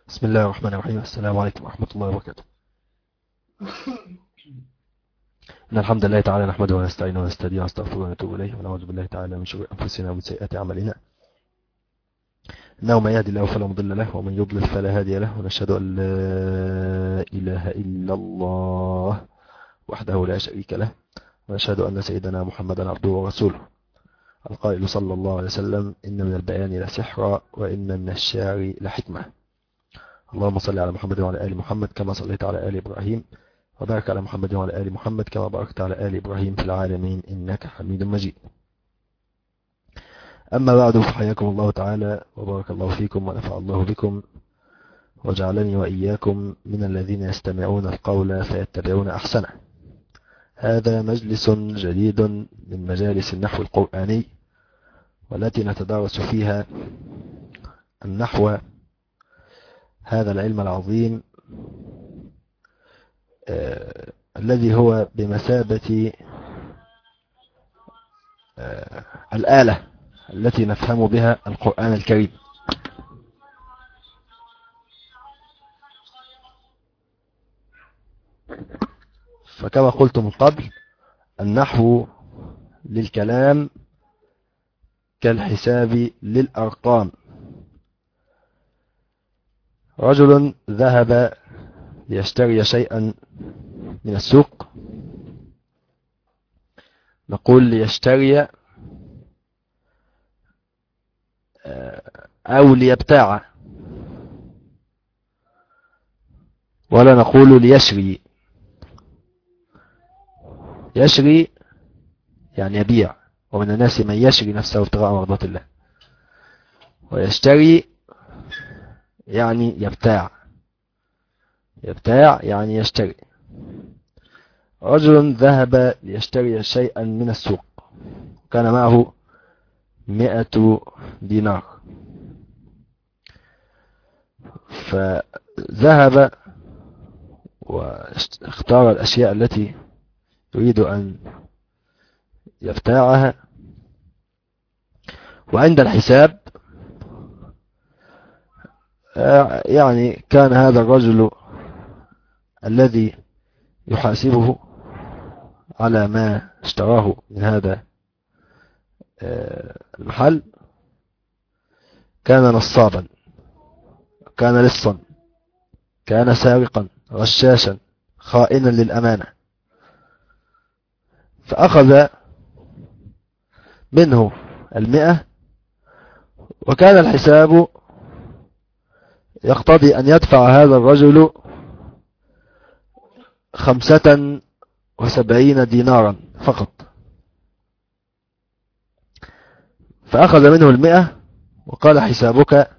بسم الله الرحمن الرحيم. السلام عليكم ورحمة الله وبركاته. إن الحمد لله تعالى نحمده ونستعينه ونستهديه ونستغفره ونتوب إليه ونعوذ بالله تعالى من شرور أنفسنا ومن سيئات أعمالنا. إنه من يهدي الله فلا مضل له ومن يضلل فلا هادي له، ونشهد أن لا إله إلا الله وحده لا شريك له، ونشهد أن سيدنا محمدا عبده ورسوله، القائل صلى الله عليه وسلم: إن من البيان لسحرا وإن من الشعر لحكمة. اللهم صل على محمد وعلى آل محمد كما صليت على آل إبراهيم، وبارك على محمد وعلى آل محمد كما باركت على آل إبراهيم في العالمين إنك حميد مجيد. أما بعد، فحياكم الله تعالى وبارك الله فيكم ونفع الله بكم، وجعلني وإياكم من الذين يستمعون القول فيتبعون أحسنه. هذا مجلس جديد من مجالس النحو القرآني، والتي نتدارس فيها النحو، هذا العلم العظيم الذي هو بمثابة الآلة التي نفهم بها القرآن الكريم. فكما قلت من قبل، النحو للكلام كالحساب للأرقام. رجل ذهب ليشتري شيئا من السوق، نقول ليشتري أو ليبتاع، ولا نقول ليشري. يشري يعني يبيع، ومن الناس من يشري نفسه ابتغاء مرضات الله، ويشتري يعني يبتاع، يبتاع يعني يشتري. رجل ذهب ليشتري شيئا من السوق، كان معه 100 دينار، فذهب واختار الأشياء التي يريد أن يبتاعها، وعند الحساب يعني كان هذا الرجل الذي يحاسبه على ما اشتراه من هذا المحل كان نصابا، كان لصا، كان سارقا، غشاشا، خائنا للأمانة. فأخذ منه 100، وكان الحساب يقتضي أن يدفع هذا الرجل 75 دينارا فقط. فأخذ منه 100 وقال: حسابك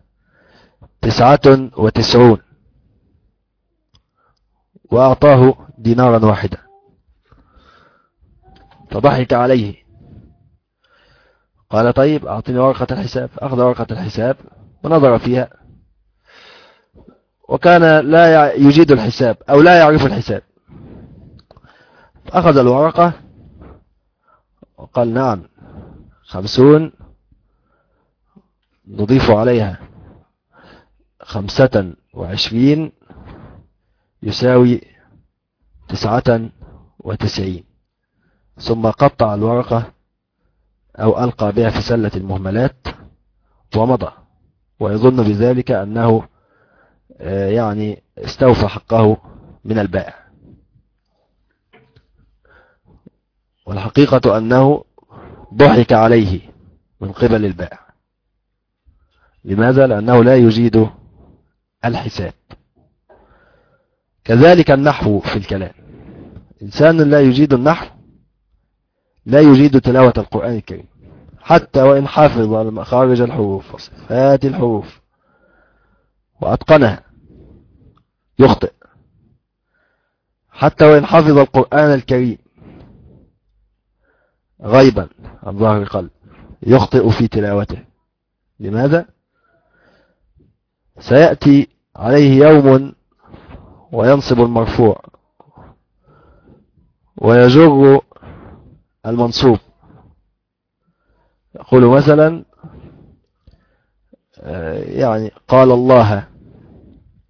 99، وأعطاه دينارا واحدا. فضحك عليه، قال: طيب أعطني ورقة الحساب. أخذ ورقة الحساب ونظر فيها، وكان لا يجيد الحساب أو لا يعرف الحساب. فأخذ الورقة وقال: نعم، 50 نضيف عليها 25 يساوي 99. ثم قطع الورقة أو ألقى بها في سلة المهملات ومضى، ويظن بذلك أنه يعني استوفى حقه من البائع، والحقيقة أنه ضحك عليه من قبل البائع. لماذا؟ لأنه لا يجيد الحساب. كذلك النحو في الكلام، إنسان لا يجيد النحو لا يجيد تلاوة القرآن الكريم، حتى وإن حافظ مخارج الحروف وصفات الحروف وأتقنها يخطئ. حتى وإن حفظ القرآن الكريم غيبا عن ظهر قلب يخطئ في تلاوته. لماذا؟ سيأتي عليه يوم وينصب المرفوع ويجر المنصوب. يقول مثلا يعني قال الله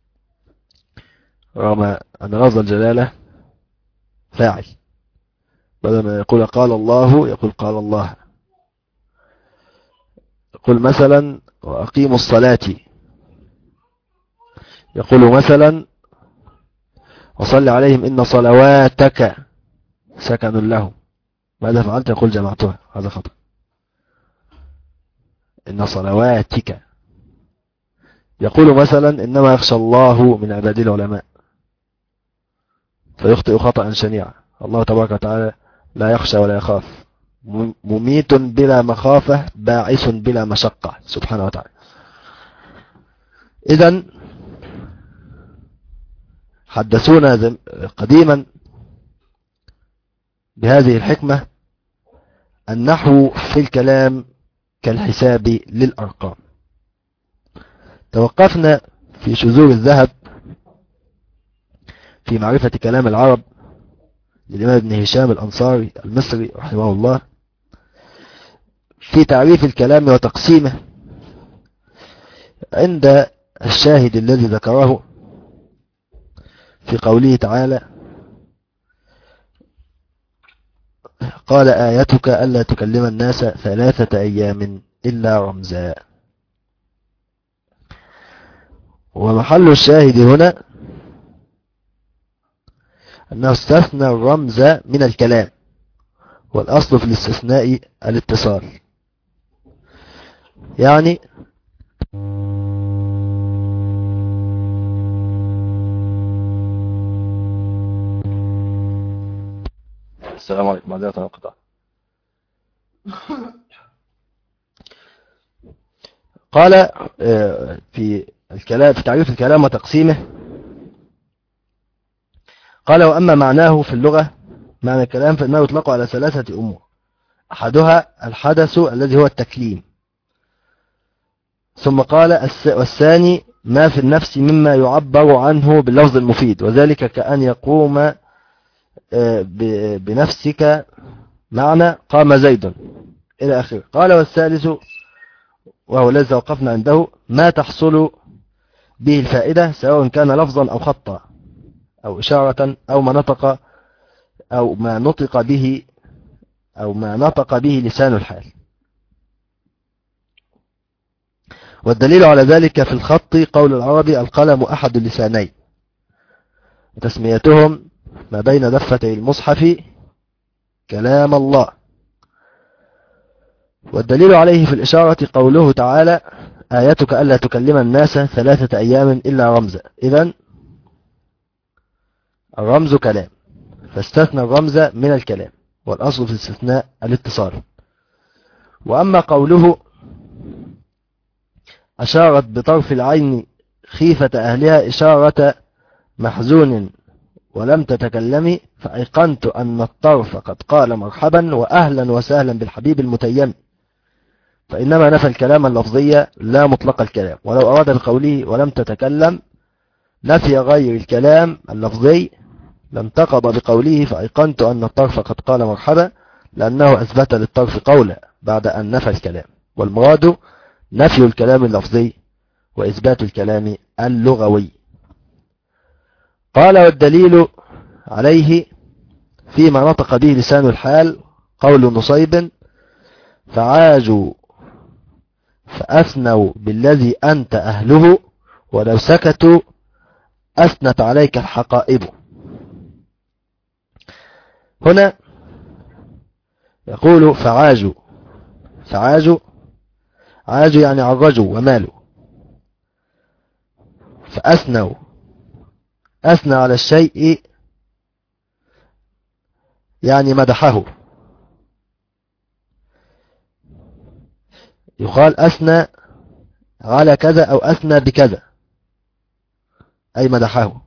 رغم أن لفظ الجلالة فاعل، بدل ما يقول قال الله يقول قال الله. يقول مثلا وأقيموا الصلاة، يقول مثلا وصل عليهم إن صلواتك سكن لهم. ماذا فعلت؟ يقول جمعتها، هذا خطأ. إن صلواتك. يقول مثلا إنما يخشى الله من عباده العلماء، فيخطئ خطأ شنيعا. الله تبارك وتعالى لا يخشى ولا يخاف، مميت بلا مخافة، باعث بلا مشقة سبحانه وتعالى. إذن حدثونا قديما بهذه الحكمة: النحو في الكلام كالحساب للأرقام. توقفنا في شذور الذهب في معرفة كلام العرب للإمام ابن هشام الأنصاري المصري رحمه الله، في تعريف الكلام وتقسيمه، عند الشاهد الذي ذكره في قوله تعالى: قال آيتك ألا تكلم الناس 3 أيام إلا رمزا. ومحل الشاهد هنا أنه استثنى الرمز من الكلام، والأصل في الاستثناء الاتصال. يعني السلام عليكم، معذرة عن القطع. قال في الكلام، في تعريف الكلام وتقسيمه، قال: وأما معناه في اللغة، معنى الكلام فإنه يطلق على 3 أمور: أحدها الحدث الذي هو التكليم، ثم قال والثاني ما في النفس مما يعبر عنه باللفظ المفيد، وذلك كأن يقوم بنفسك معنى قام زيد إلى آخره. قال والثالث وهو الذي وقفنا عنده ما تحصل به الفائدة، سواء كان لفظا أو خطا أو إشارة أو ما نطق به لسان الحال. والدليل على ذلك في الخط قول العربي: القلم أحد اللسانين، وتسميتهم ما بين دفتي المصحف كلام الله. والدليل عليه في الإشارة قوله تعالى: آيتك ألا تكلم الناس 3 أيام إلا رمزا. إذن الرمز كلام، فاستثنى الرمز من الكلام، والأصل في الاستثناء الاتصال. وأما قوله أشارت بطرف العين خيفة أهلها إشارة محزون ولم تتكلمي، فأيقنت أن الطرف قد قال مرحبا وأهلا وسهلا بالحبيب المتيم، فإنما نفى الكلام اللفظي لا مطلق الكلام. ولو أراد بقوله ولم تتكلم نفي غير الكلام اللفظي لانتقض بقوله فأيقنت أن الطرف قد قال مرحبا، لأنه أثبت للطرف قولا بعد أن نفى الكلام، والمراد نفي الكلام اللفظي وإثبات الكلام اللغوي. قال والدليل عليه فيما نطق به لسان الحال قول نصيب: فعاجوا فأثنوا بالذي أنت أهله، ولو سكتوا أثنت عليك الحقائب. هنا يقول فعاجوا عاجوا يعني عرجوا ومالوا، فأثنوا أثنى على الشيء يعني مدحه. يقال أثنى على كذا أو أثنى بكذا، أي مدحه.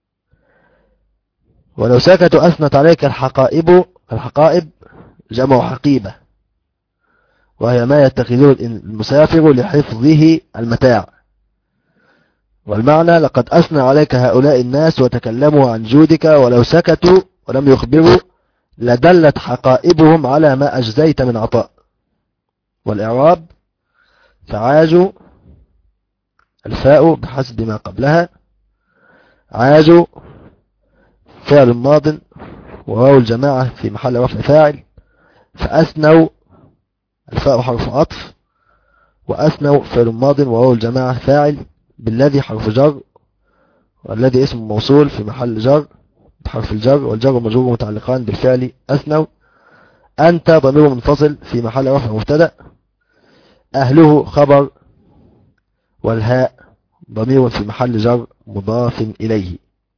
ولو سكتوا أثنت عليك الحقائب. الحقائب جمع حقيبة، وهي ما يتخذه المسافر لحفظه المتاع. والمعنى لقد أثنى عليك هؤلاء الناس وتكلموا عن جودك، ولو سكتوا ولم يخبروا لدلت حقائبهم على ما أجزيت من عطاء. والإعراب فعاجوا الفاء بحسب ما قبلها عاجوا فعل ماض وواو الجماعة في محل رفع فاعل. فأثنوا الفاء حرف عطف، وأثنوا فعل ماض وواو الجماعة فاعل، بالذي حرف جر، والذي اسم موصول في محل جر بحرف الجر، والجر والمجرور متعلقان بالفعل أثنوا. أنت ضمير منفصل في محل رفع مبتدأ. أهله خبر، والهاء ضمير في محل جر مضاف إليه.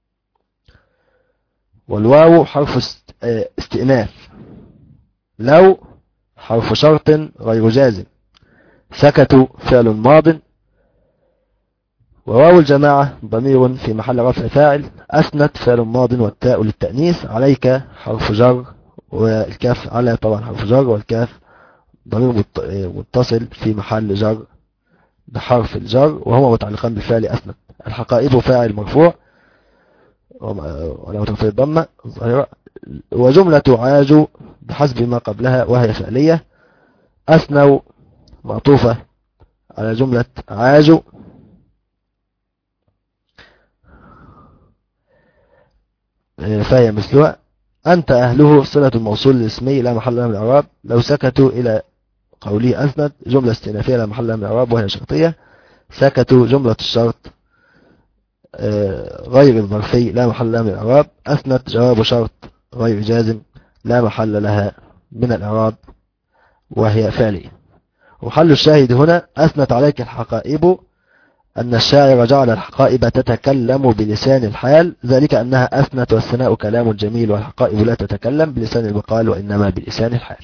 والواو حرف استئناف. لو حرف شرط غير جازم. سكتوا فعل ماض. وواو الجماعة ضمير في محل رفع فاعل. أسنت فعل ماض والتاء للتأنيث. عليك حرف جر، والكاف على طبعا حرف جر، والكاف ضمير متصل في محل جر بحرف الجر، وهما متعلقان بالفعل أسنت. الحقائب فاعل مرفوع ولا مترفع الضمة ظاهرة. وجملة عاجوا بحسب ما قبلها وهي فعلية. أثنوا معطوفة على جملة عاجوا. فهي مثلها. أنت أهله صلة الموصول الاسمي لا محل لها من الإعراب. لو سكتوا إلى قوله أسند جملة استئنافية لا محل لها من الإعراب وهي شرطية. سكتوا جملة الشرط غير الظرفي لا محل لها من الإعراب. أسند جواب شرط غير جازم لا محل لها من الإعراب وهي فعلية. وحل الشاهد هنا أثنت عليك الحقائب أن الشاعر جعل الحقائب تتكلم بلسان الحال، ذلك أنها أثنت، والثناء كلام جميل، والحقائب لا تتكلم بلسان المقال وإنما بلسان الحال.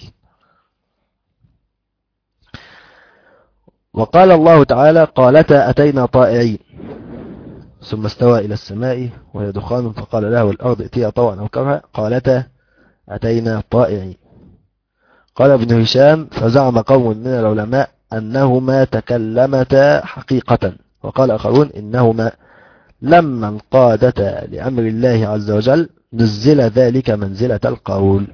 وقال الله تعالى قالتا أتينا طائعين ثم استوى إلى السماء وهي دخان فقال لها والأرض ائتيا طوعا أو كرها قالتا أتينا طائعين. قال ابن هشام فزعم قوم من العلماء أنهما تكلمتا حقيقة، وقال آخرون إنهما لما انقادتا لأمر الله عز وجل نزل ذلك منزلة القول.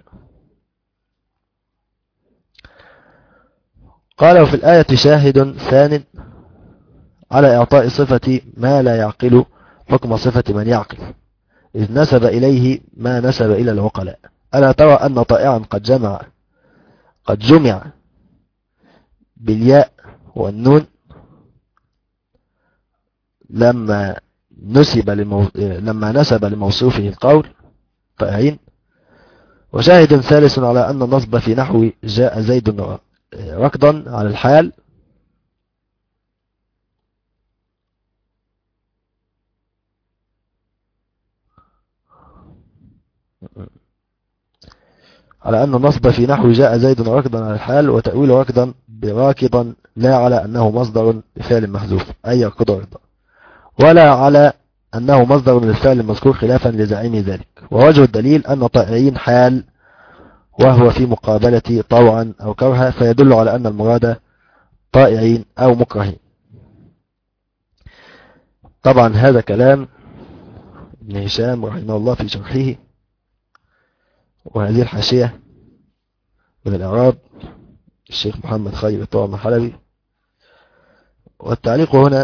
قال وفي الآية شاهد ثان على إعطاء صفة ما لا يعقل حكم صفة من يعقل، إذ نسب إليه ما نسب إلى العقلاء. ألا ترى أن طائعا قد جمع بالياء والنون لما نسب لموصوفه القول طائعين. وشاهد ثالث على أن النصب في نحو جاء زيد ركضا على الحال في نحو جاء زيد ركضا على الحال، وتأويل ركضا براكضا لا على أنه مصدر لفعل محذوف أي يركض ركضا، ولا على أنه مصدر للفعل المذكور خلافا لزعيم ذلك. ووجه الدليل أن طائعين حال وهو في مقابلة طوعا أو كرها، فيدل على أن المراد طائعين أو مكرهين. طبعا هذا كلام ابن هشام رحمه الله في شرحه، وهذه الحاشية من الإعراب الشيخ محمد خير طعم حلبي. والتعليق هنا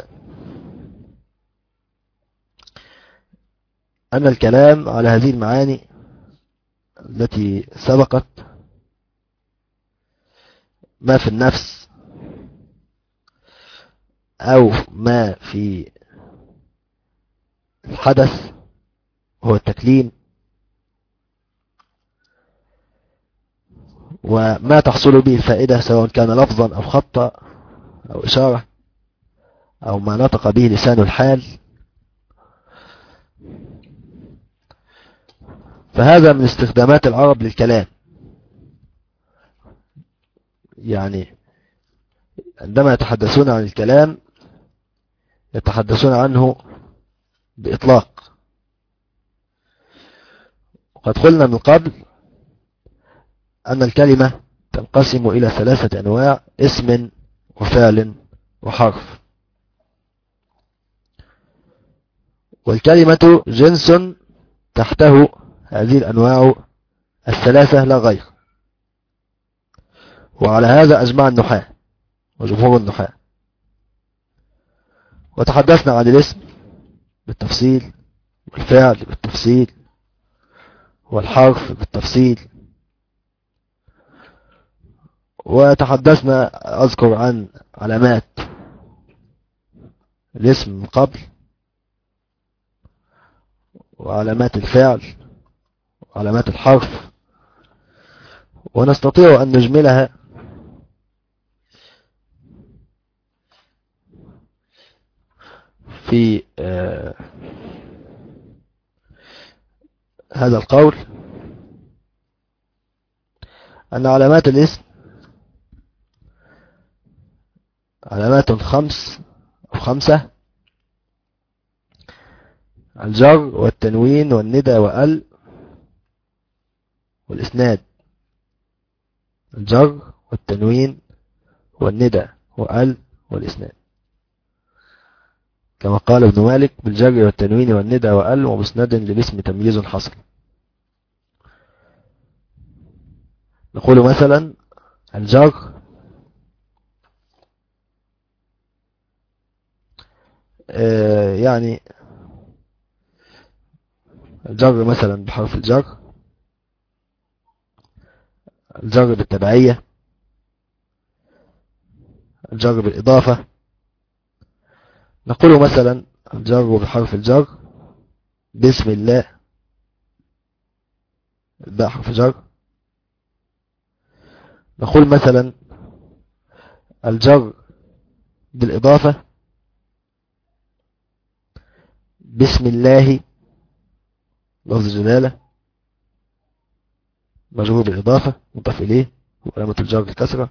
أن الكلام على هذه المعاني التي سبقت ما في النفس أو ما في الحدث هو التكليم، وما تحصل به الفائدة سواء كان لفظا أو خطا أو إشارة أو ما نطق به لسان الحال، فهذا من استخدامات العرب للكلام. يعني عندما يتحدثون عن الكلام يتحدثون عنه بإطلاق. وقد قلنا من قبل أن الكلمة تنقسم إلى 3 أنواع: اسم وفعل وحرف. والكلمة جنس تحته هذه الأنواع 3 لا غير. وعلى هذا أجمع النحاة وجمهور النحاة. وتحدثنا عن الاسم بالتفصيل والفعل بالتفصيل، والحرف بالتفصيل. وتحدثنا أذكر عن علامات الاسم من قبل، وعلامات الفعل، وعلامات الحرف، ونستطيع أن نجملها في هذا القول، أن علامات الاسم علامات خمسة: الجر والتنوين والندى وال والإسناد. الجر والتنوين والندى وال والإسناد، كما قال ابن مالك: بالجر والتنوين والندى وال ومسند للاسم تمييز حصل. نقول مثلا الجر يعني الجر مثلا بحرف الجر، الجر بالتبعية، الجر بالإضافة. نقول مثلا الجر بحرف الجر بسم الله، الباء حرف جر. نقول مثلا الجر بالإضافة بسم الله لفظ جلالة مجرور بالإضافة مضاف إليه وعلامة الجر الكسرة.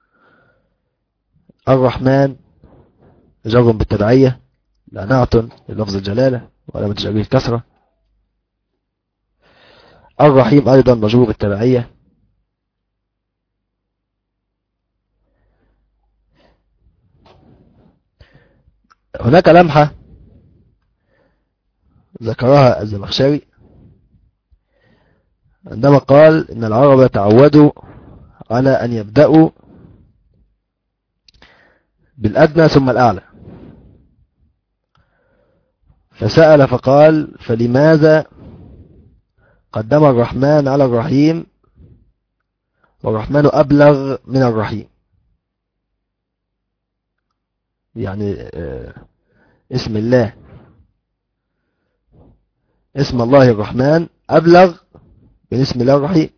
الرحمن جر بالتبعية نعت للفظ الجلالة وعلامة الجر الكسرة. الرحيم أيضا مجرور بالتبعية. هناك لمحة ذكرها الزمخشري عندما قال إن العرب تعودوا على أن يبدأوا بالأدنى ثم الأعلى، فسأل فقال: فلماذا قدم الرحمن على الرحيم والرحمن أبلغ من الرحيم؟ يعني اسم الله، اسم الله الرحمن أبلغ من اسم الله الرحيم.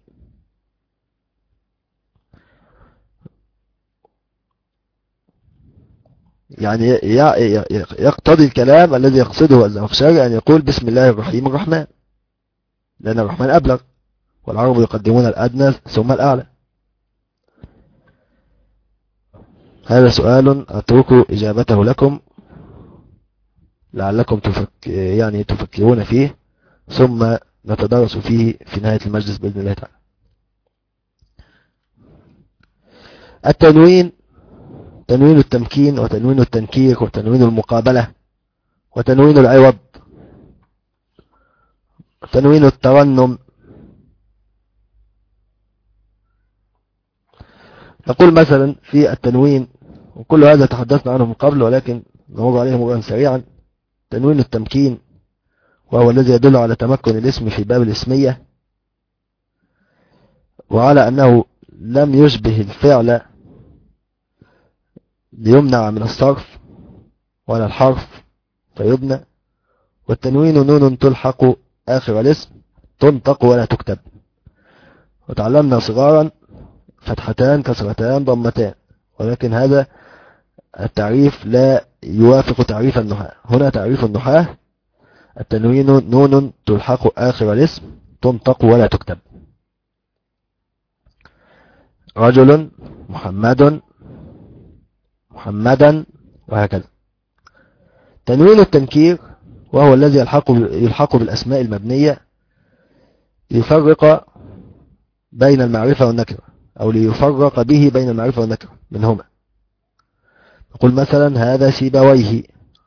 يعني يقتضي الكلام الذي يقصده الزمخشري أن يقول بسم الله الرحيم الرحمن، لأن الرحمن أبلغ، والعرب يقدمون الأدنى ثم الأعلى. هذا سؤال أترك إجابته لكم لعلكم تفكرون فيه، ثم نتدرس فيه في نهاية المجلس بإذن الله تعالى. التنوين: تنوين التمكين، وتنوين التنكير، وتنوين المقابلة، وتنوين العوض، وتنوين الترنم. نقول مثلا في التنوين، وكل هذا تحدثنا عنه من قبل ولكن نمر عليه مرة سريعا. تنوين التمكين وهو الذي يدل على تمكن الاسم في باب الاسمية، وعلى أنه لم يشبه الفعل ليمنع من الصرف ولا الحرف فيبنى. والتنوين نون تلحق آخر الاسم تنطق ولا تكتب. وتعلمنا صغارا فتحتان كسرتان ضمتان، ولكن هذا التعريف لا يوافق تعريف النحاة. هنا تعريف النحاة: التنوين نون تلحق آخر الاسم تنطق ولا تكتب. رجل، محمدا، وهكذا. تنوين التنكير وهو الذي يلحق بالأسماء المبنية ليفرق بين المعرفة والنكرة، أو ليفرق به بين المعرفة والنكرة منهما. نقول مثلا هذا سيبويه،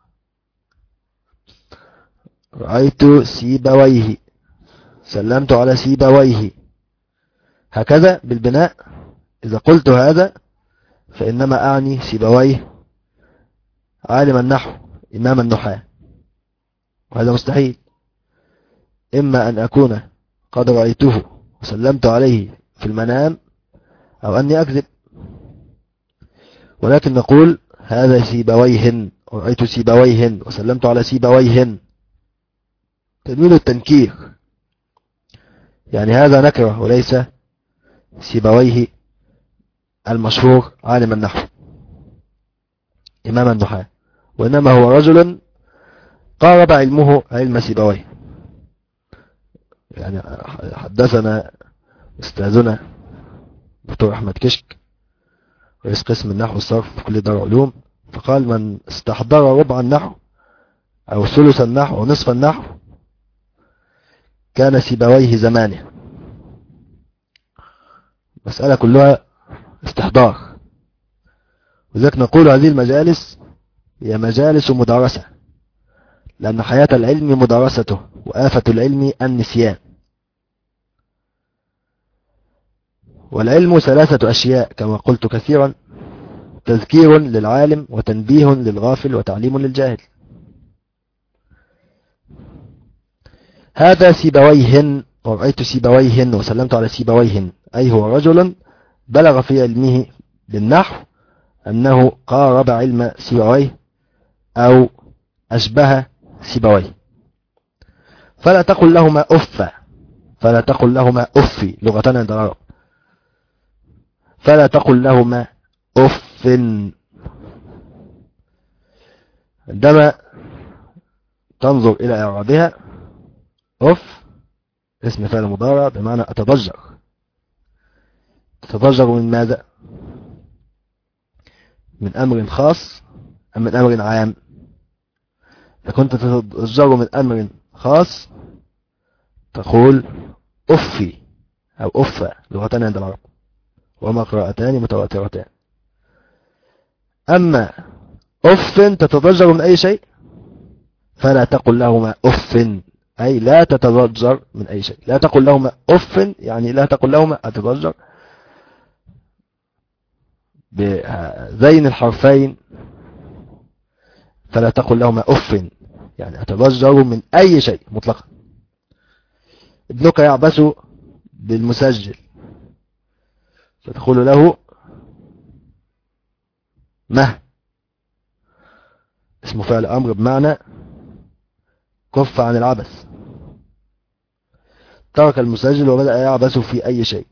رأيت سيبويه، سلمت على سيبويه، هكذا بالبناء. إذا قلت هذا فإنما أعني سيبويه عالم النحو إمام النحاة، وهذا مستحيل. إما أن أكون قد رأيته وسلمت عليه في المنام أو أني أكذب، ولكن نقول هذا سيبويهن، رأيت سيبويهن وسلمت على سيبويهن. تنوين التنكير، يعني هذا نكرة وليس سيبويه المشهور عالم النحو إمام النحاة، وإنما هو رجل قارب علمه علم سيبويه. يعني حدثنا أستاذنا دكتور أحمد كشك رئيس قسم النحو والصرف في كلية دار العلوم، فقال من استحضر ربع النحو أو ثلث النحو أو نصف النحو كان سيبويه زمانه. مسألة كلها استحضار، وذلك نقول هذه المجالس هي مجالس مدارسة، لأن حياة العلم مدارسته، وآفة العلم النسيان. والعلم ثلاثة أشياء كما قلت كثيرا: تذكير للعالم، وتنبيه للغافل، وتعليم للجاهل. هذا سيبويهن، ورأيت سيبويهن وسلمت على سيبويهن، أي هو رجل بلغ في علمه بالنحو أنه قارب علم سيبويه أو أشبه سيبويه. فلا تقل لهما أف، فلا تقل لهما أف، لغتنا عند العرب، فلا تقل لهما أف. عندما تنظر إلى إعرابها، أف اسم فعل مضارع بمعنى أتضجر. تتضجر من ماذا؟ من أمر خاص أم من أمر عام؟ فكنت تتضجر من أمر خاص تقول أفي أو أفا، لغتنا عند العرب، وما قراءتان متواترتان. أما أف تتضجر من أي شيء، فلا تقل لهما أف، أي لا تتضجر من أي شيء. لا تقل لهما أف يعني لا تقل لهما أتضجر، بذين الحرفين. فلا تقل لهما أف يعني أتضجر من أي شيء مطلقا. ابنك يعبث بالمسجل، فتقول له مه، اسم فعل أمر بمعنى كف عن العبث. ترك المسجل وبدأ يعبث في أي شيء،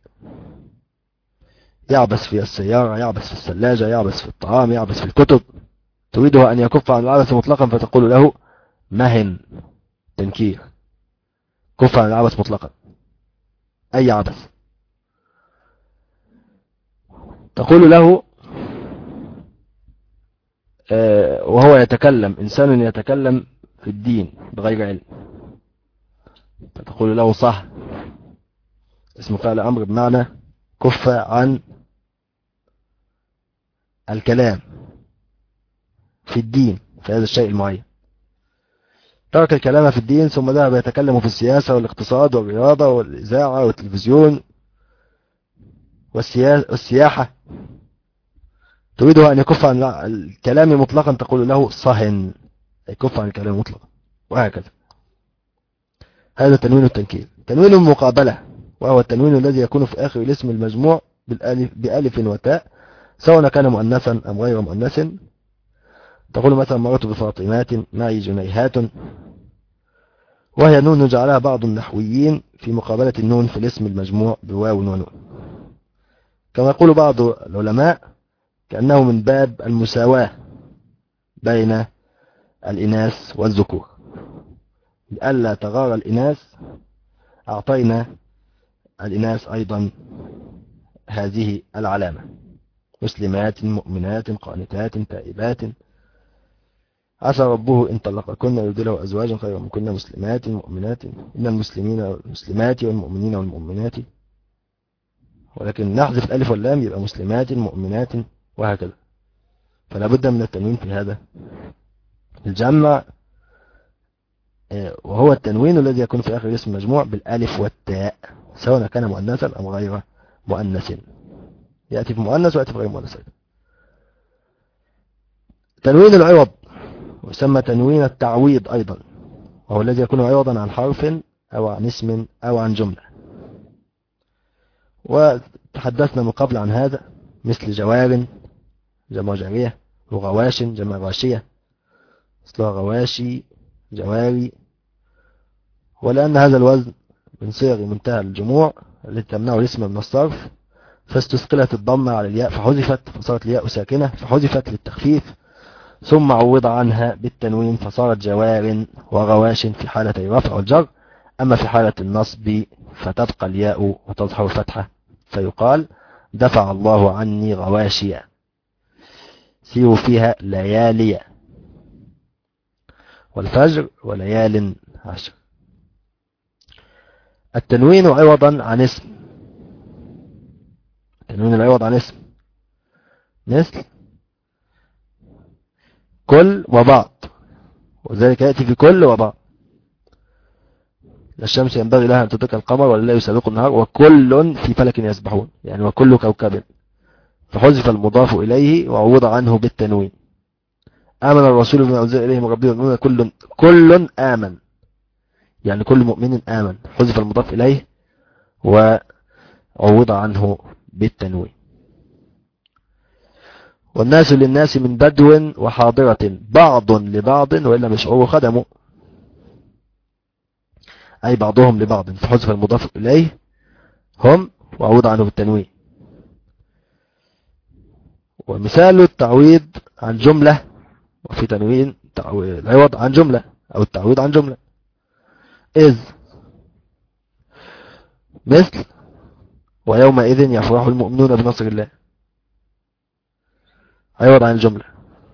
يعبث في السيارة، يعبث في الثلاجة، يعبث في الطعام، يعبث في الكتب. تريده أن يكف عن العبث مطلقا، فتقول له مهن، تنكير، كف عن العبث مطلقا، أي عبث. تقول له وهو يتكلم، إنسان يتكلم في الدين بغير علم، فتقول له صح، اسم فعل أمر بمعنى كف عن الكلام في الدين في هذا الشيء المعين. ترك الكلام في الدين ثم ذهب يتكلم في السياسة والاقتصاد والرياضة والإذاعة والتلفزيون والسياحة. تريده أن يكف عن الكلام مطلقا، تقول له صهن، يكف عن الكلام مطلقا، وهكذا. هذا تنوين التنكير. تنوين المقابلة، وهو التنوين الذي يكون في آخر الاسم المجموع بألف وتاء، سواء كان مؤنثا أم غير مؤنث. تقول مثلا مررت بفاطمات، معي جنيهات، وهي نون جعلها بعض النحويين في مقابلة النون في الاسم المجموع بواو ونون، كما يقول بعض العلماء كأنه من باب المساواة بين الإناث والذكور، لئلا تغار الإناث أعطينا الإناث أيضا هذه العلامة: مسلمات مؤمنات قانتات تائبات عسى ربه إن طلقكن يبدله أزواجا خيرا منكن مسلمات مؤمنات، إن المسلمين والمسلمات والمؤمنين والمؤمنات، ولكن نحذف الألف واللام يبقى مسلمات مؤمنات، وهكذا. فلا بد من التنوين في هذا الجمع، وهو التنوين الذي يكون في آخر اسم مجموع بالألف والتاء، سواء كان مؤنثا أم غير مؤنث، يأتي في مؤنث ويأتي في غير مؤنث. تنوين العوض ويسمى تنوين التعويض أيضا، وهو الذي يكون عوضا عن حرف أو عن اسم أو عن جملة. وتحدثنا من قبل عن هذا، مثل جوار جمع جارية، وغواش جمع غاشية، أصلها غواشي جواري. ولأن هذا الوزن من صيغ منتهى الجموع التي تمنع الاسم من الصرف، فاستثقلت الضمة على الياء فحذفت، فصارت الياء ساكنة فحذفت للتخفيف، ثم عوض عنها بالتنوين فصارت جوار وغواش في حالة الرفع والجر. أما في حالة النصب فتبقى الياء وتظهر فتحة، فيقال دفع الله عني غواشيا سيروا فيها ليالي، والفجر وليال عشر. التنوين عوضا عن اسم، التنوين العوض عن اسم مثل كل وبعض، وذلك يأتي في كل وبعض. الشمس ينبغي لها أن تدرك القمر والليل يسابق النهار وكل في فلك يسبحون، يعني وكل كوكب، فحذف المضاف إليه وعوض عنه بالتنوين. آمن الرسول بما أنزل إليه من ربه والمؤمنون كل آمن، يعني كل مؤمن آمن، حذف المضاف إليه وعوض عنه بالتنوين. والناس للناس من بدو وحاضرة بعض لبعض وإن لم يشعروا خدموا، أي بعضهم لبعض، فحذف المضاف إليه هم وعوض عنه بالتنوين. ومثال التعويض عن جملة، وفي تنوين العوض عن جملة أو التعويض عن جملة، إذ مثل ويومئذ يفرح المؤمنون بنصر الله، عوض عن الجملة.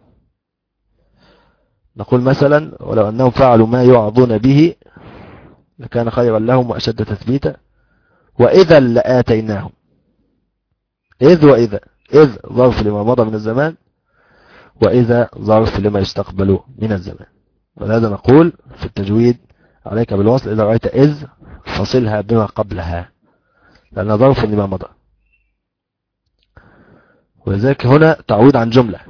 نقول مثلا ولو أنهم فعلوا ما يوعظون به لكان خيرا لهم وأشد تثبيتا وإذا لآتيناهم. إذ وإذا، إذ ظرف لما مضى من الزمان، وإذا ظرف لما يستقبل من الزمان. ولهذا نقول في التجويد عليك بالوصل، إذا رأيت إذ فصلها بما قبلها لأنها ظرف لما مضى. ولذلك هنا تعويض عن جملة،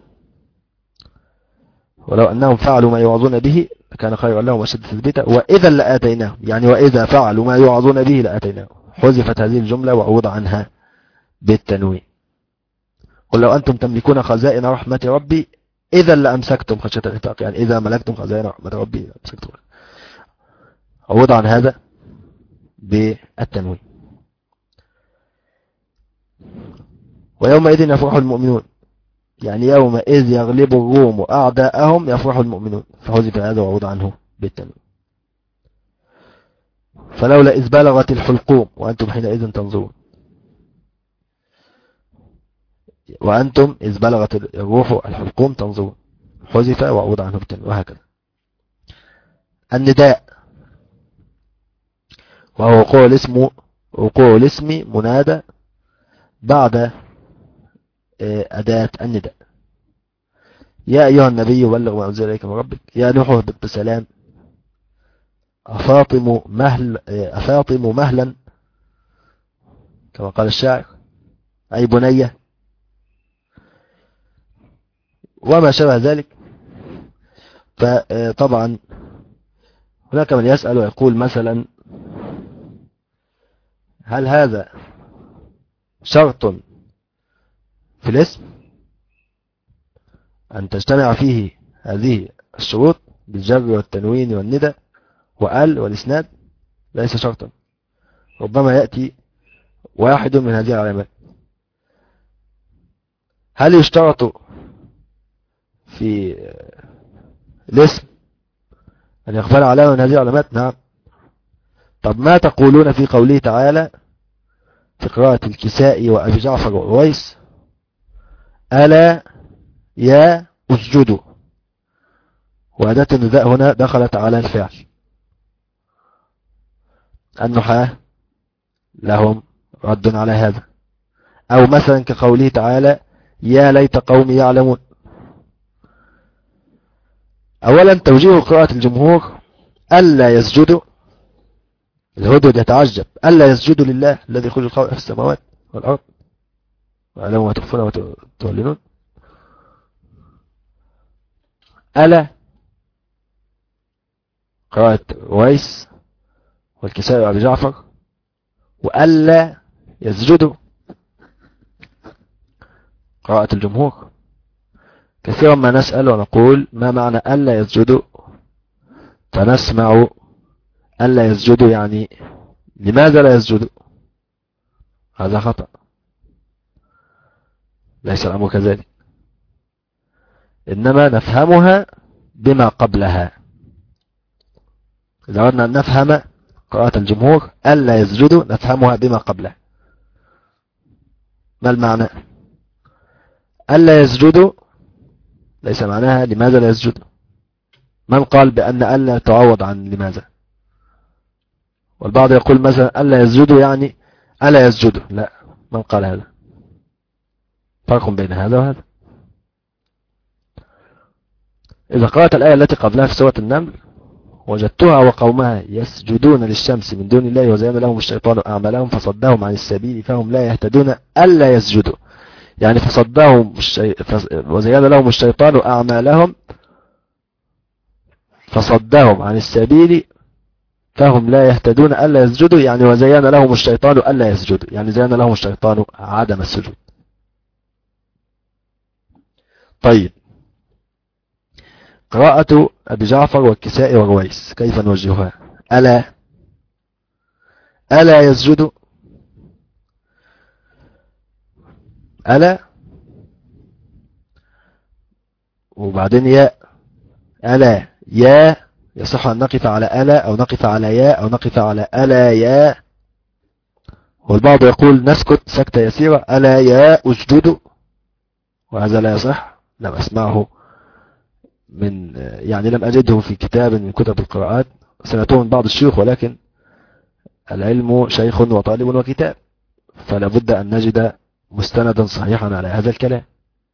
ولو أنهم فعلوا ما يوعظون به كان خيرا لهم وأشد تثبيتا وإذا لآتيناهم، يعني وإذا فعلوا ما يوعظون به لآتيناهم، حذفت هذه الجملة وعوض عنها بالتنوين. قل لو أنتم تملكون خزائن رحمة ربي إذا لأمسكتم خشية الإنفاق، يعني إذا ملكتم خزائن رحمة ربي أمسكتم، عوض عن هذا بالتنوين. ويومئذ يفرح المؤمنون، يعني يومئذ يغلب الروم أعداءهم يفرح المؤمنون، فحذف هذا وعوض عنه بالتنوين. فلولا إذ بلغت الحلقوم وأنتم حينئذ تنظرون، وأنتم إذ بلغت الروح الحلقوم تنظرون، حذف وعوض عنه بالتنوين. وهكذا. النداء وهو وقوع الاسم منادى بعد أداة النداء. يا أيها النبي بلغ ما أنزل إليك من ربك، يا نوح اهبط بسلام، أفاطم مهلا كما قال الشاعر، أي بنية، وما شابه ذلك. فطبعا هناك من يسأل ويقول مثلا هل هذا شرط في الاسم أن تجتمع فيه هذه الشروط بالجر والتنوين والندى وال والإسناد؟ ليس شرطا، ربما يأتي واحد من هذه العلامات. هل يشترط في الاسم أن يقبل علامة من هذه العلامات؟ نعم. طب ما تقولون في قوله تعالى في قراءة الكسائي وأبي جعفر وأويس ألا يا اسجدوا، وأداة النداء هنا دخلت على الفعل. النحاة لهم رد على هذا. أو مثلا كقوله تعالى يا ليت قومي يعلمون. أولا توجيه قراءة الجمهور ألا يسجدوا، الهدهد يتعجب ألا يسجدوا لله الذي يخرج الخلق في السماوات والأرض ويعلم ما تخفون وتعلنون. ألا قراءة ويس والكسائي وأبي جعفر وألا يسجدوا قراءة الجمهور. كثيرا ما نسأل ونقول ما معنى ألا يسجدوا، فنسمع ألا يسجدوا يعني لماذا لا يسجدوا. هذا خطأ، ليس الأمر كذلك، إنما نفهمها بما قبلها. إذا أردنا أن نفهم قراءة الجمهور ألا يسجدوا نفهمها بما قبلها. ما المعنى؟ ألا يسجدوا ليس معناها لماذا لا يسجدوا. من قال بأن ألا تعوض عن لماذا؟ والبعض يقول مثلا ألا يسجدوا يعني ألا يسجدوا، لا، من قال هذا؟ فرق بين هذا وهذا. إذا قرأت الآية التي قبلها في سورة النمل وجدتها وقومها يسجدون للشمس من دون الله وزين لهم الشيطان أعمالهم فصدهم عن السبيل فهم لا يهتدون ألا يسجدوا، يعني فصدهم وزين لهم الشيطان أعمالهم فصدهم عن السبيل فهم لا يهتدون ألا يسجدوا، يعني وزين لهم الشيطان ألا يسجدوا، يعني زين لهم الشيطان عدم السجود. طيب، قراءة أبي جعفر والكسائي ورويس كيف نوجهها؟ ألا يسجدوا، ألا وبعدين ياء، ألا يا، يصح أن نقف على ألا أو نقف على يا أو نقف على ألا يا. والبعض يقول نسكت سكتة يسيرة ألا يا أسجدوا، وهذا لا يصح، لم أسمعه يعني لم أجده في كتاب من كتب القراءات، سمعته من بعض الشيوخ، ولكن العلم شيخ وطالب وكتاب، فلا بد أن نجد مستندا صحيحا على هذا الكلام.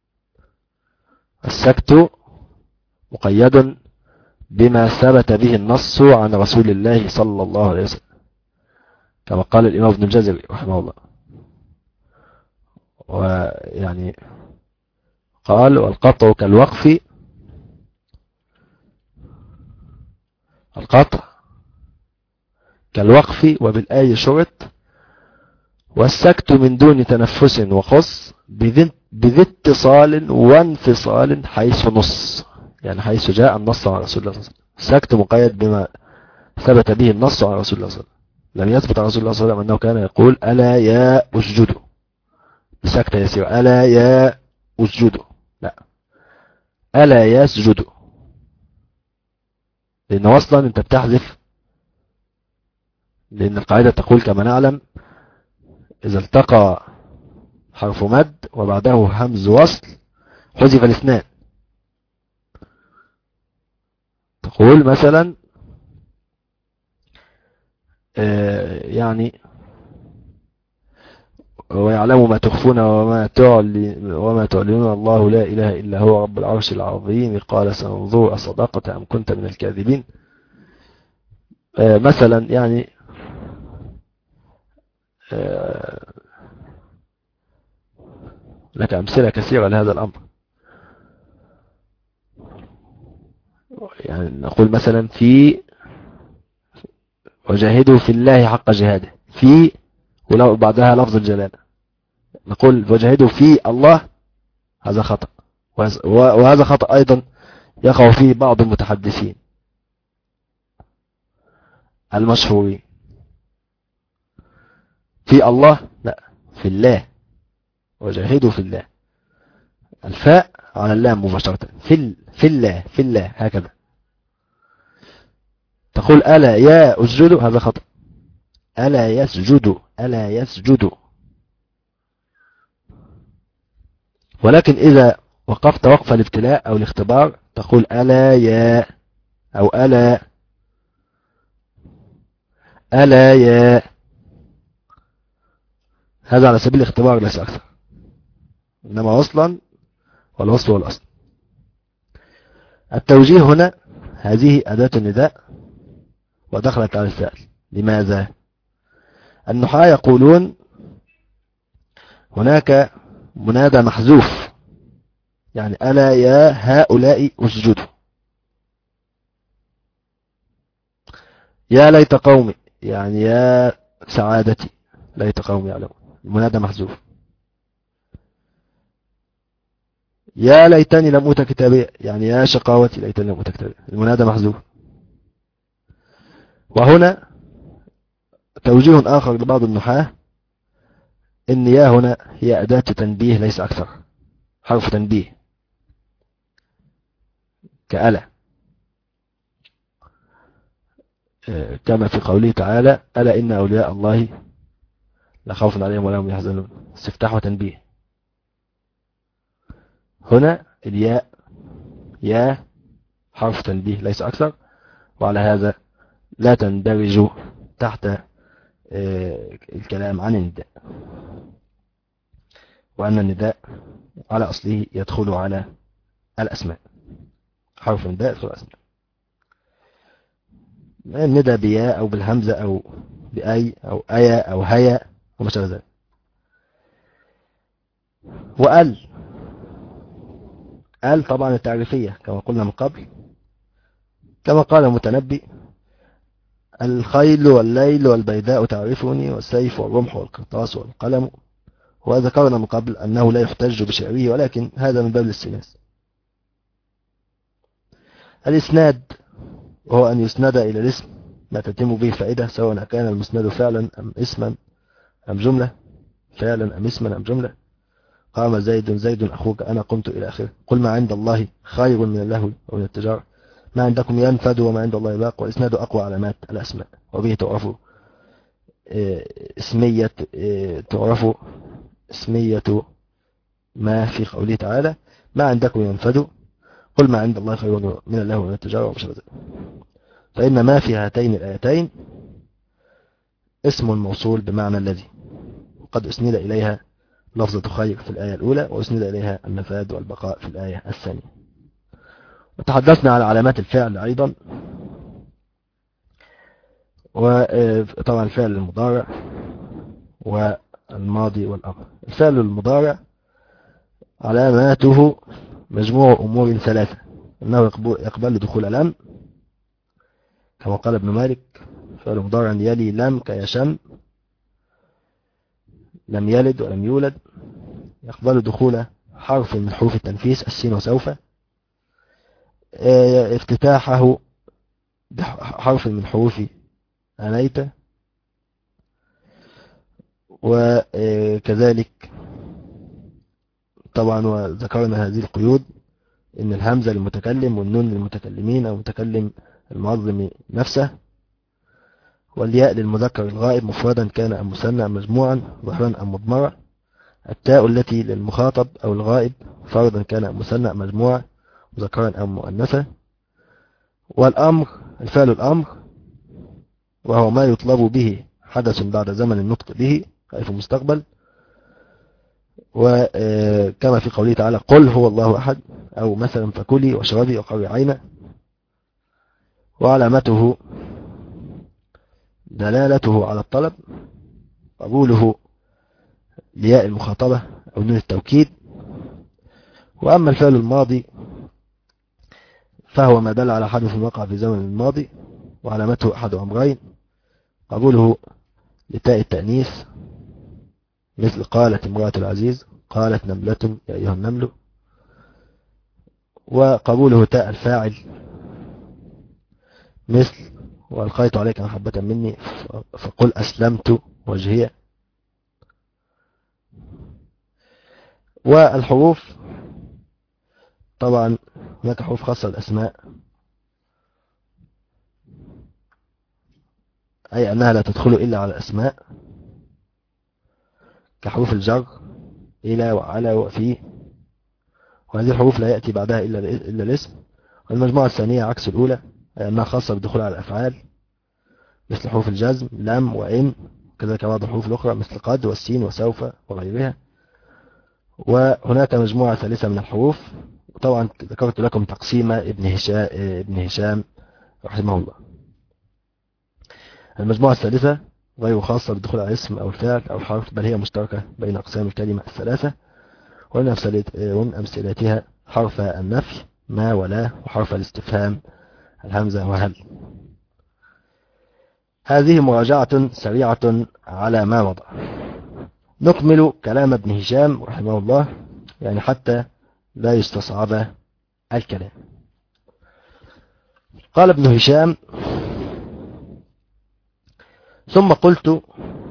السكت مقيد بما ثبت به النص عن رسول الله صلى الله عليه وسلم، كما قال الإمام ابن الجزري رحمه الله، ويعني قال والقطع كالوقف، القطع كالوقف وبالآية شرط، والسكت من دون تنفس وخص بذي اتصال وانفصال حيث نص، يعني حيث جاء النص عن رسول الله صلى الله عليه وسلم. السكت مقيد بما ثبت به النص عن رسول الله صلى الله عليه وسلم. لم يثبت عن رسول الله صلى الله عليه وسلم أنه كان يقول ألا يا أسجدوا بسكتة يسير، ألا يا أسجدوا، لا، ألا يسجدوا، لأن أصلا أنت بتحذف، لأن القاعدة تقول كما نعلم إذا التقى حرف مد وبعده همز وصل حذف الاثنان. تقول مثلا يعني ويعلم ما تخفون وما تعلنون الله لا إله إلا هو رب العرش العظيم قال سننظر أصدقت أم كنت من الكاذبين. مثلا يعني لك أمثلة كثيرة لهذا الأمر. يعني نقول مثلا في وجاهدوا في الله حق جهاده، في ولو بعدها لفظ الجلالة، نقول وجاهدوا في الله، هذا خطأ، وهذا خطأ أيضا يقع فيه بعض المتحدثين المشهورين. في الله لا، في الله، وجاهدوا في الله، الفاء على اللام مباشرة، في الله هكذا. تقول ألا يا أسجدوا، هذا خطأ، ألا يسجدوا. ولكن إذا وقفت وقف الابتلاء أو الاختبار تقول ألا يا أو ألا يا، هذا على سبيل الاختبار ليس أكثر، إنما أصلا والوصف والأصل. التوجيه هنا هذه أداة النداء ودخلت على الفعل. لماذا؟ النحاة يقولون هناك منادى محذوف، يعني ألا يا هؤلاء اسجدوا، يا ليت قومي، يعني يا سعادتي ليت قوم يعلمون، المنادى محذوف. يا ليتني لم أوت كتابية، يعني يا شقاوتي ليتني لم أوت كتابية، المنادى محذوف. وهنا توجيه آخر لبعض النحاة إن يا هنا هي أداة تنبيه ليس أكثر، حرف تنبيه كألا، كما في قوله تعالى ألا إن أولياء الله لا خوف عليهم ولا هم يحزنون، استفتاح وتنبيه. هنا الياء يا حرف تنبيه ليس أكثر، وعلى هذا لا تندرج تحت الكلام عن النداء، وأن النداء على أصله يدخل على الأسماء، حرف النداء يدخل على الأسماء، النداء بيا أو بالهمزة أو بأي أو أيا أو هيا وما شابه ذلك. وأل طبعا التعريفية كما قلنا من قبل، كما قال المتنبي الخيل والليل والبيداء تعرفني والسيف والرمح والقرطاس والقلم. وذكرنا من قبل أنه لا يحتج بشعره، ولكن هذا من باب الاستئناس. الإسناد وهو أن يسند إلى الاسم ما تتم به فائدة، سواء كان المسند فعلا أم اسما أم جملة، فعلا أم اسما أم جملة. قام زيد أخوك أنا قمت إلى آخره. قل ما عند الله خير من اللهو ومن التجارة، ما عندكم ينفد وما عند الله باق. والإسناد أقوى علامات الأسماء، وبه تعرف اسمية ما في قوله تعالى ما عندكم ينفد، قل ما عند الله خير من اللهو ومن التجارة وما شابه ذلك. فإن ما في هاتين الآيتين اسم موصول بمعنى الذي، وقد أسند إليها لفظة خير في الآية الأولى، وأسند إليها النفاد والبقاء في الآية الثانية. وتحدثنا على علامات الفعل أيضا، وطبعا الفعل المضارع والماضي والأمر. الفعل المضارع علاماته مجموع أمور ثلاثة: أنه يقبل دخول لم كما قال ابن مالك فعل مضارع يلي لم كيشم، لم يلد ولم يولد. يقبل دخول حرف من حروف التنفيس السين وسوف. افتتاحه بحرف من حروف أنيت. وكذلك طبعا وذكرنا هذه القيود، إن الهمزة للمتكلم والنون للمتكلمين أو متكلم المعظم نفسه، والياء للمذكر الغائب مفردا كان أم مثنى أم مجموعا، ظاهرا أم مضمرا. التاء التي للمخاطب أو الغائب فردا كان أم مثنى أم مجموعة، مذكرا أم مؤنثا. والأمر الفعل الأمر، وهو ما يطلب به حدث بعد زمن النطق به أي في المستقبل، وكما في قوله تعالى قل هو الله أحد، أو مثلا فكلي واشربي وقري عينا. وعلامته دلالته على الطلب، قبوله لياء المخاطبة أو نون التوكيد. وأما الفعل الماضي فهو ما دل على حدث وقع في زمن الماضي، وعلامته أحد أمرين: قبوله لتاء التأنيث مثل قالت امرأة العزيز، قالت نملة يا أيها النمل. وقبوله تاء الفاعل مثل وألقيت عليك محبة مني فقل أسلمت وجهي. والحروف طبعا هناك حروف خاصة الأسماء، أي أنها لا تدخل إلا على الأسماء، كحروف الجر إلى وعلى وفي، وهذه الحروف لا يأتي بعدها إلا الاسم. والمجموعة الثانية عكس الأولى، أي أنها خاصة بالدخول على الأفعال مثل حروف الجزم لم وإن، كذلك بعض الحروف الأخرى مثل قد والسين وسوف وغيرها. وهناك مجموعة ثالثة من الحروف، طبعا ذكرت لكم تقسيم ابن هشام رحمه الله. المجموعة الثالثة غير خاصة بالدخول على الاسم أو الفعل أو الحرف، بل هي مشتركة بين أقسام الكلمة الثلاثة، ومن أمثلتها حرف النفي ما ولا، وحرف الاستفهام الهمزة وهل. هذه مراجعة سريعة على ما مضى. نكمل كلام ابن هشام رحمه الله، يعني حتى لا يستصعب الكلام. قال ابن هشام: ثم قلت: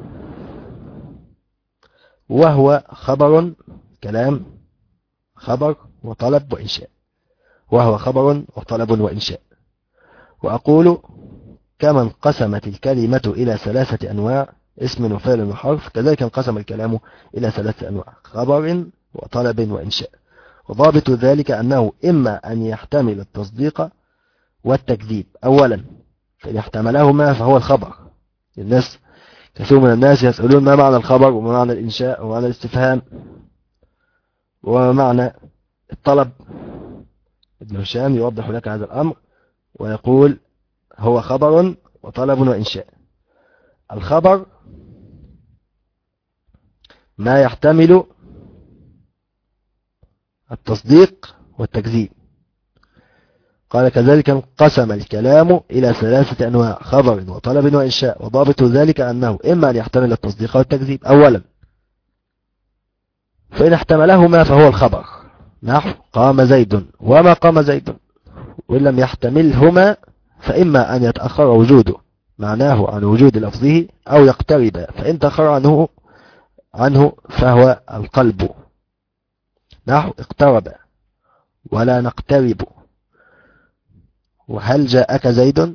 وهو خبر، كلام خبر وطلب وإنشاء، وهو خبر وطلب وإنشاء. وأقول: كما انقسمت الكلمة إلى 3 أنواع، اسم وفعل وحرف، كذلك انقسم الكلام إلى 3 أنواع، خبر وطلب وإنشاء. وضابط ذلك أنه إما أن يحتمل التصديق والتكذيب أولا، فإن احتملهما فهو الخبر. الناس كثير من الناس يسألون ما معنى الخبر وما معنى الإنشاء وما معنى الاستفهام وما معنى الطلب. ابن هشام يوضح لك هذا الأمر ويقول: هو خبر وطلب وإنشاء. الخبر ما يحتمل التصديق والتكذيب. قال: كذلك انقسم الكلام إلى 3 أنواع، خبر وطلب وإنشاء. وضابط ذلك أنه إما أن يحتمل التصديق والتكذيب أولا، فإن احتملهما فهو الخبر، نحو قام زيد وما قام زيد. وإن لم يحتملهما فإما أن يتأخر وجوده معناه عن وجود لفظه، أو يقترب، فإن تأخر عنه فهو القلب، نحو اقترب ولا نقترب، وهل جاءك زيد.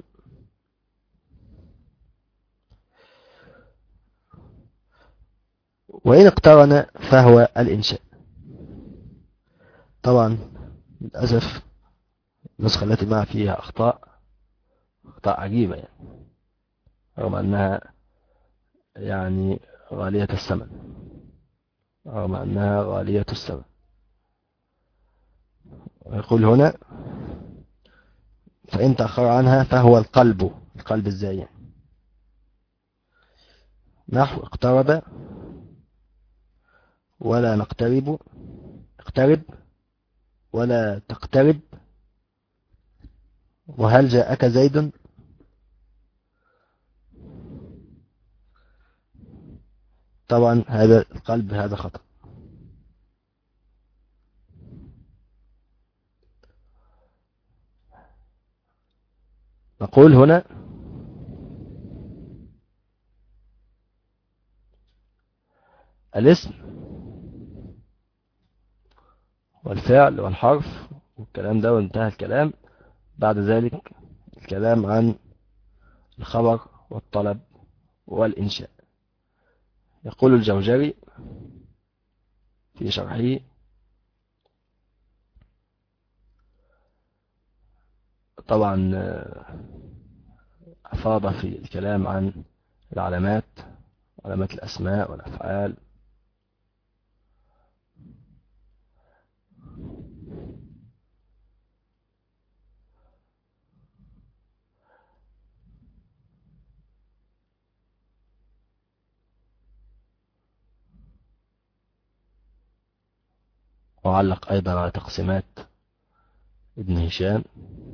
وإن اقترن فهو الإنشاء. طبعا للأسف النسخة التي معي فيها أخطاء عجيبة، يعني رغم أنها يعني غالية الثمن، ويقول هنا: فإن تأخر عنها فهو القلب ازاي يعني؟ نحو اقترب ولا نقترب، اقترب ولا تقترب، وهل جاءك زيد. طبعا هذا القلب هذا خطأ. نقول هنا: الاسم والفعل والحرف والكلام ده، وانتهى الكلام. بعد ذلك الكلام عن الخبر والطلب والإنشاء. يقول الجوزجاني في شرحه: طبعا أفاض في الكلام عن العلامات، علامات الأسماء والأفعال، وعلق أيضا على تقسيمات ابن هشام.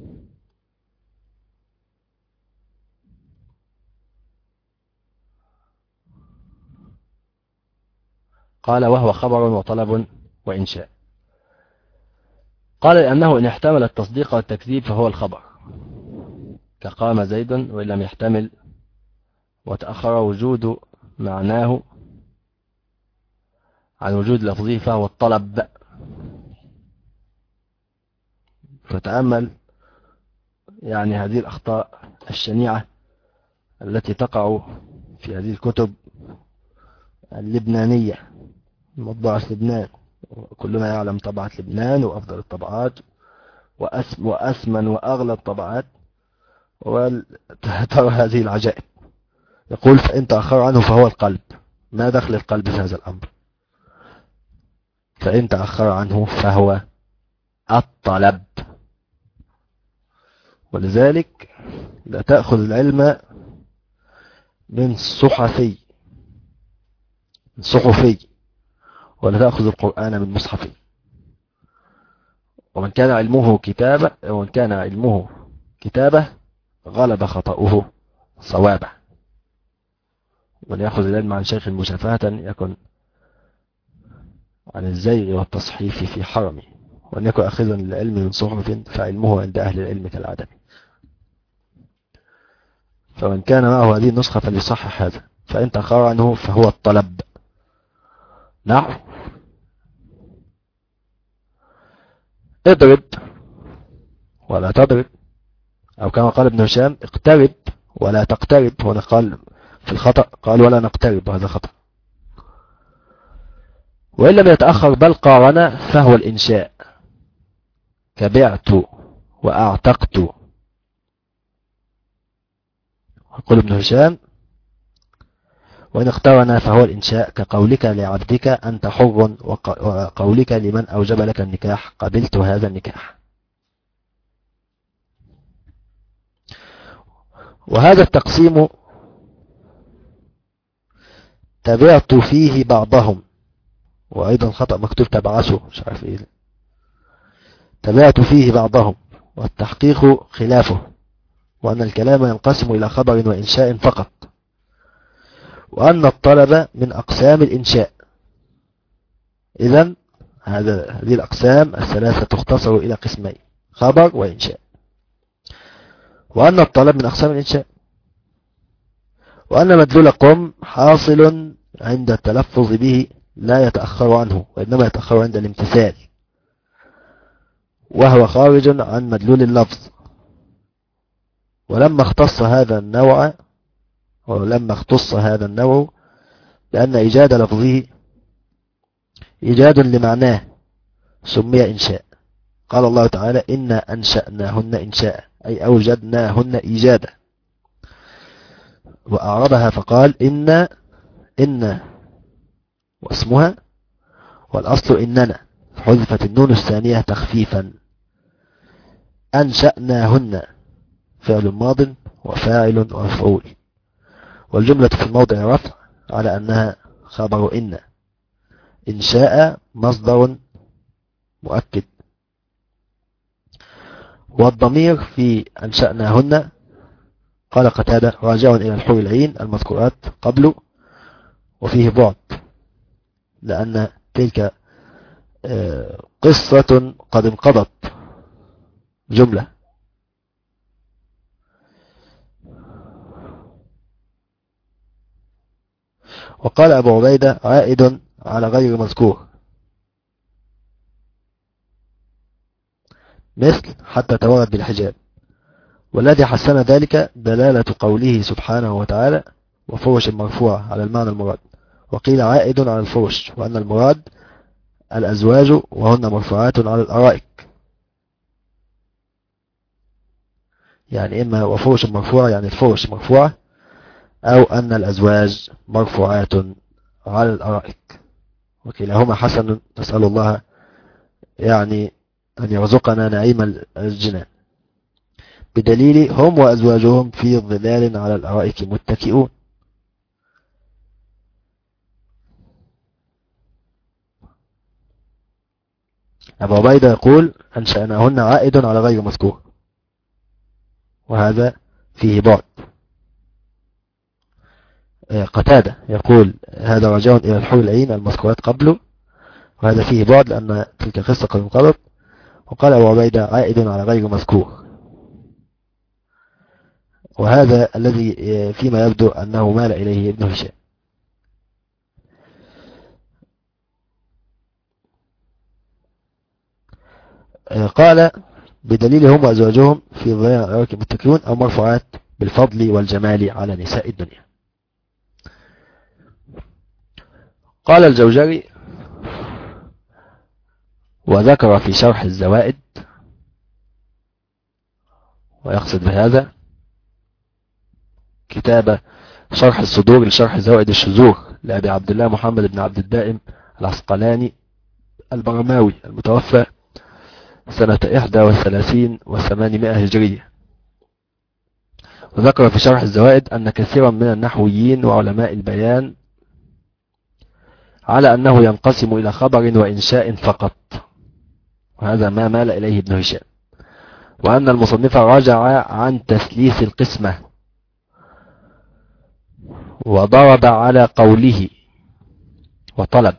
قال: وهو خبر وطلب وإنشاء. قال: لأنه إن احتمل التصديق والتكذيب فهو الخبر، كقام زيد، وإن لم يحتمل وتأخر وجود معناه عن وجود لفظه فهو الطلب. فتأمل يعني هذه الأخطاء الشنيعة التي تقع في هذه الكتب اللبنانية، مطبعة لبنان، كلنا يعلم طبعة لبنان وأفضل الطبعات وأثمن وأغلى الطبعات، وترى هذه العجائب. يقول: فإن تأخر عنه فهو القلب. ما دخل القلب في هذا الأمر؟ فإن تأخر عنه فهو الطلب. ولذلك لا تأخذ العلم من صحفي ولا تأخذ القرآن من مصحفي. ومن كان علمه كتابة غلب خطأه صوابه. من يأخذ العلم عن شيخ مشافهة يكن عن الزيغ والتصحيف في حرمه، وأن يكن أخذا للعلم من صحف فعلمه عند أهل العلم كالعدم. فمن كان معه هذه النسخة فليصحح هذا، فإن تأخر عنه فهو الطلب. نعم، اضرب ولا تضرب، أو كما قال ابن هشام اقترب ولا تقترب. هنا قال في الخطأ قال ولا نقترب، وهذا خطأ. وإن لم يتأخر بل قارن فهو الإنشاء، كبعت وأعتقت. يقول ابن هشام وإن اقترن فهو الإنشاء، كقولك لعبدك أنت حر، وقولك لمن أوجب لك النكاح قبلت هذا النكاح. وهذا التقسيم تبعت فيه بعضهم، وأيضا خطأ مكتوب تبعثه، مش عارف إيه، تبعت فيه بعضهم، والتحقيق خلافه، وأن الكلام ينقسم إلى خبر وإنشاء فقط، وأن الطلب من أقسام الإنشاء. إذن هذه الأقسام الثلاثة تختصر إلى قسمين: خبر وإنشاء. وأن الطلب من أقسام الإنشاء، وأن مدلول قم حاصل عند التلفظ به لا يتأخر عنه، وإنما يتأخر عند الامتثال، وهو خارج عن مدلول اللفظ. ولما اختص هذا النوع لأن إيجاد لفظه إيجاد لمعناه سمي إنشاء. قال الله تعالى إنا أنشأناهن إنشاء، أي أوجدناهن إيجادا. وأعربها فقال إن واسمها، والأصل إننا، حذفت النون الثانية تخفيفا. أنشأناهن فعل ماض وفاعل ومفعول، والجملة في الموضع رفع على أنها خبر إن. إنشاء مصدر مؤكد. والضمير في أنشأناهن قال قتادة راجع إلى الحور العين المذكورات قبله، وفيه بعد، لأن تلك قصة قد انقضت جملة. وقال أبو عبيدة عائد على غير مذكور، مثل حتى توارد بالحجاب. والذي حسن ذلك دلالة قوله سبحانه وتعالى وفرش مرفوعة على المعنى المراد. وقيل عائد على الفرش، وأن المراد الأزواج وهن مرفوعات على الأرائك، يعني إما وفرش مرفوعة يعني الفرش مرفوعة، أو أن الأزواج مرفوعات على الأرائك، وكلاهما حسن. نسأل الله يعني أن يرزقنا نعيم الجنان. بدليل هم وأزواجهم في ظلال على الأرائك متكئون. أبو عبيدة يقول أنشأناهن عائد على غير مذكور، وهذا فيه بعد. قتادة يقول هذا رجاء إلى الحور العين المذكورات قبله، وهذا فيه بعد لأن تلك قصة قد انقضت. وقال أبو عبيدة عائد على غير مذكور، وهذا الذي فيما يبدو أنه مال إليه ابن هشام. قال بدليل هم وأزواجهم في ظلال على الأرائك متكئون، أو مرفوعات بالفضل والجمال على نساء الدنيا. قال الجوزري وذكر في شرح الزوائد، ويقصد بهذا كتاب شرح الصدور لشرح زوائد الشذور لأبي عبد الله محمد بن عبد الدائم العسقلاني البرماوي المتوفى سنة 31 و800 هجرية. وذكر في شرح الزوائد أن كثيرا من النحويين وعلماء البيان على أنه ينقسم إلى خبر وإنشاء فقط، وهذا ما مال إليه ابن هشام، وأن المصنف راجع عن تثليث القسمة، وضرب على قوله وطلب.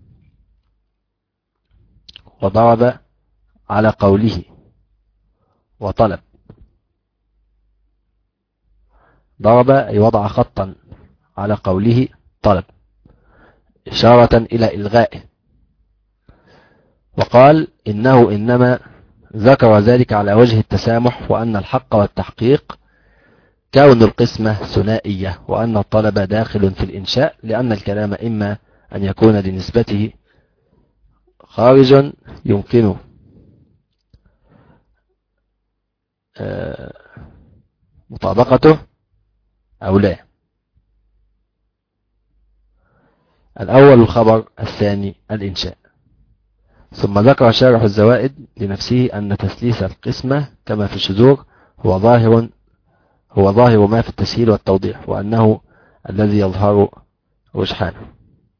وضرب على قوله وطلب. ضرب أي وضع خطا على قوله طلب إشارة إلى إلغائه. وقال إنه إنما ذكر ذلك على وجه التسامح، وأن الحق والتحقيق كون القسمة ثنائية، وأن الطلب داخل في الإنشاء، لأن الكلام إما أن يكون لنسبته خارج يمكن مطابقته أو لا. الأول الخبر، الثاني الإنشاء. ثم ذكر شارح الزوائد لنفسه أن تثليث القسمة كما في الشذور هو ظاهر ما في التسهيل والتوضيح، وأنه الذي يظهر رجحانه،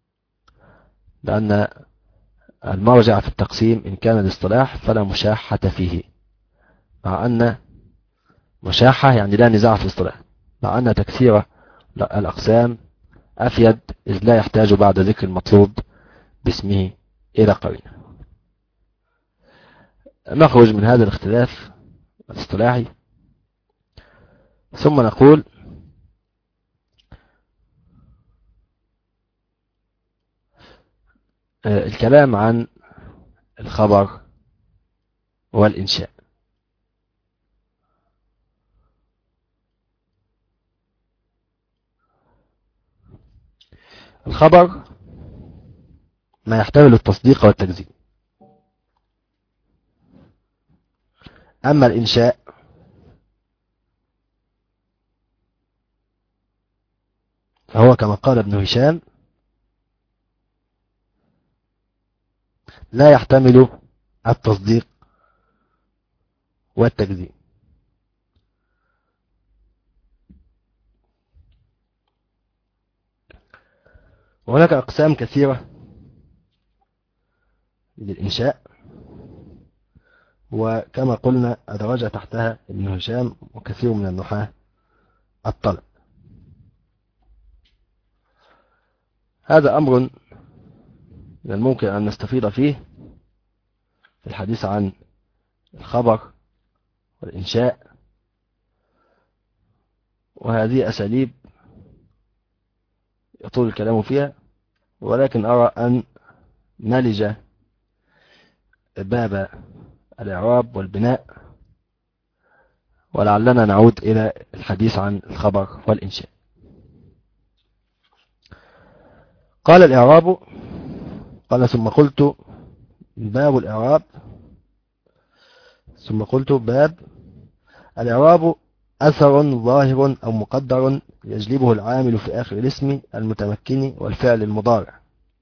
لأن المرجع في التقسيم إن كان الاصطلاح فلا مشاحة فيه، مع أن مشاحة يعني لا نزاع في الاصطلاح، مع أن تكثير الأقسام أفيد، إذ لا يحتاج بعد ذكر المطلوب باسمه إلى قرينة. نخرج من هذا الاختلاف الاصطلاحي، ثم نقول الكلام عن الخبر والإنشاء. الخبر ما يحتمل التصديق والتكذيب، أما الإنشاء فهو كما قال ابن هشام لا يحتمل التصديق والتكذيب. وهناك أقسام كثيرة للإنشاء، وكما قلنا أدرج تحتها ابن هشام وكثير من النحاة الطلب. هذا أمر من الممكن أن نستفيد فيه في الحديث عن الخبر والإنشاء، وهذه أساليب يطول الكلام فيها، ولكن أرى أن نلج باب الإعراب والبناء، ولعلنا نعود إلى الحديث عن الخبر والإنشاء. قال الإعراب، قال ثم قلت باب الإعراب، ثم قلت باب الإعراب أثر ظاهر أو مقدر يجلبه العامل في آخر الاسم المتمكن والفعل المضارع.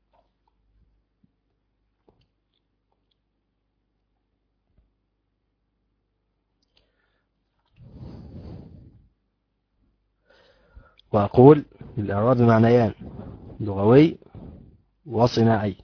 وأقول للإعراب معنيان، لغوي وصناعي.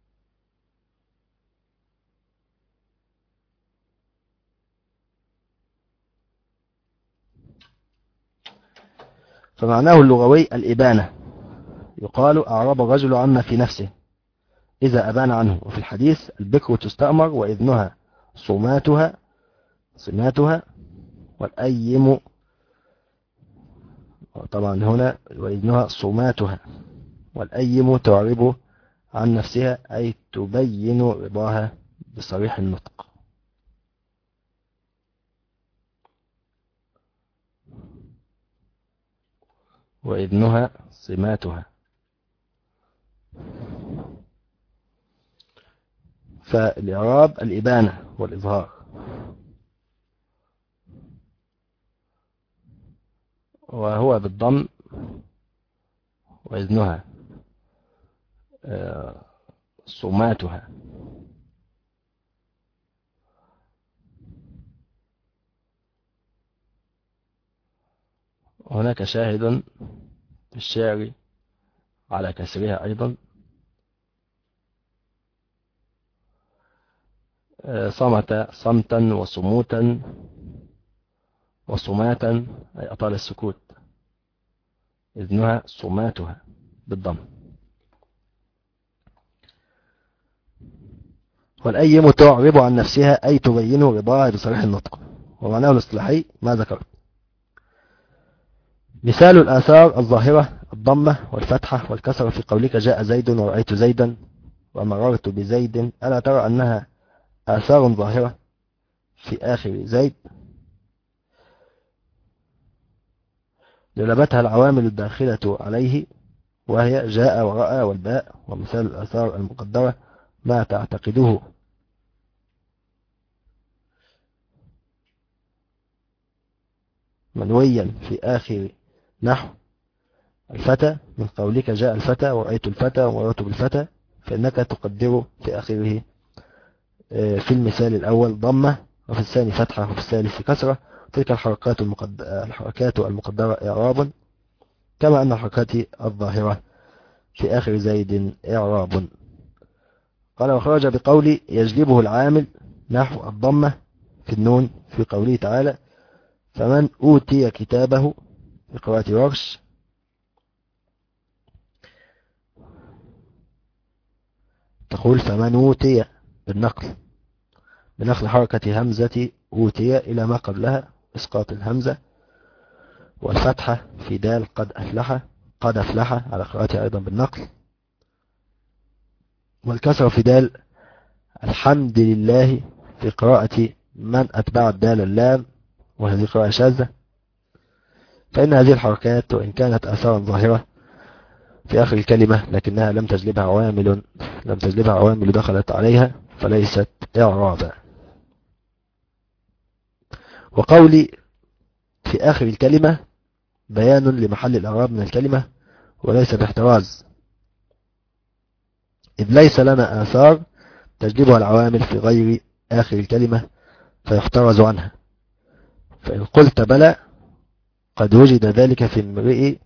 فمعناه اللغوي الإبانة، يقال أعرب الرجل عما في نفسه إذا أبان عنه. وفي الحديث البكر تستأمر وإذنها صماتها والأيم، طبعا هنا وإذنها صماتها والأيم تعرب عن نفسها، أي تبين رضاها بصريح النطق. وإذنها صماتها. فالإعراب الإبانة والإظهار، وهو بالضم، وإذنها صماتها. هناك شاهد في الشعر على كسرها أيضا، صمت صمتا وصموتا وصماتا، أي أطال السكوت. إذنها صماتها بالضم. والأيم تعرب عن نفسها أي تبين رضاها بصريح النطق، ومعناه الاصطلاحي ما ذكرت. مثال الآثار الظاهرة الضمة والفتحة والكسرة في قولك جاء زيد ورأيت زيدا ومررت بزيد، ألا ترى أنها آثار ظاهرة في آخر زيد جلبتها العوامل الداخلة عليه، وهي جاء ورأى والباء. ومثال الآثار المقدرة ما تعتقده منويا في آخر نحو الفتى من قولك جاء الفتى ورأيت الفتى ومررت بالفتى، فإنك تقدر في آخره في المثال الأول ضمة، وفي الثاني فتحة، وفي الثالث كسرة. تلك الحركات المقدرة إعراب، كما أن الحركات الظاهرة في آخر زيد إعراب. قال وخرج بقول يجلبه العامل نحو الضمة في النون في قوله تعالى فمن أوتي كتابه في قراءة ورش تقول فمن أوتي بنقل حركة همزة أوتي إلى ما قبلها، إسقاط الهمزة، والفتحة في دال قد أفلح على قراءتها أيضا بالنقل، والكسر في دال الحمد لله في قراءة من أتبع الدال اللام، وهذه قراءة شاذة. فإن هذه الحركات وإن كانت آثارا ظاهرة في آخر الكلمة لكنها لم تجلبها عوامل دخلت عليها فليست إعرابا. وقولي في آخر الكلمة بيان لمحل الإعراب من الكلمة وليس باحتراز، إذ ليس لنا آثار تجلبها العوامل في غير آخر الكلمة فيحترز عنها. فإن قلت بلى قد وجد ذلك في امرئ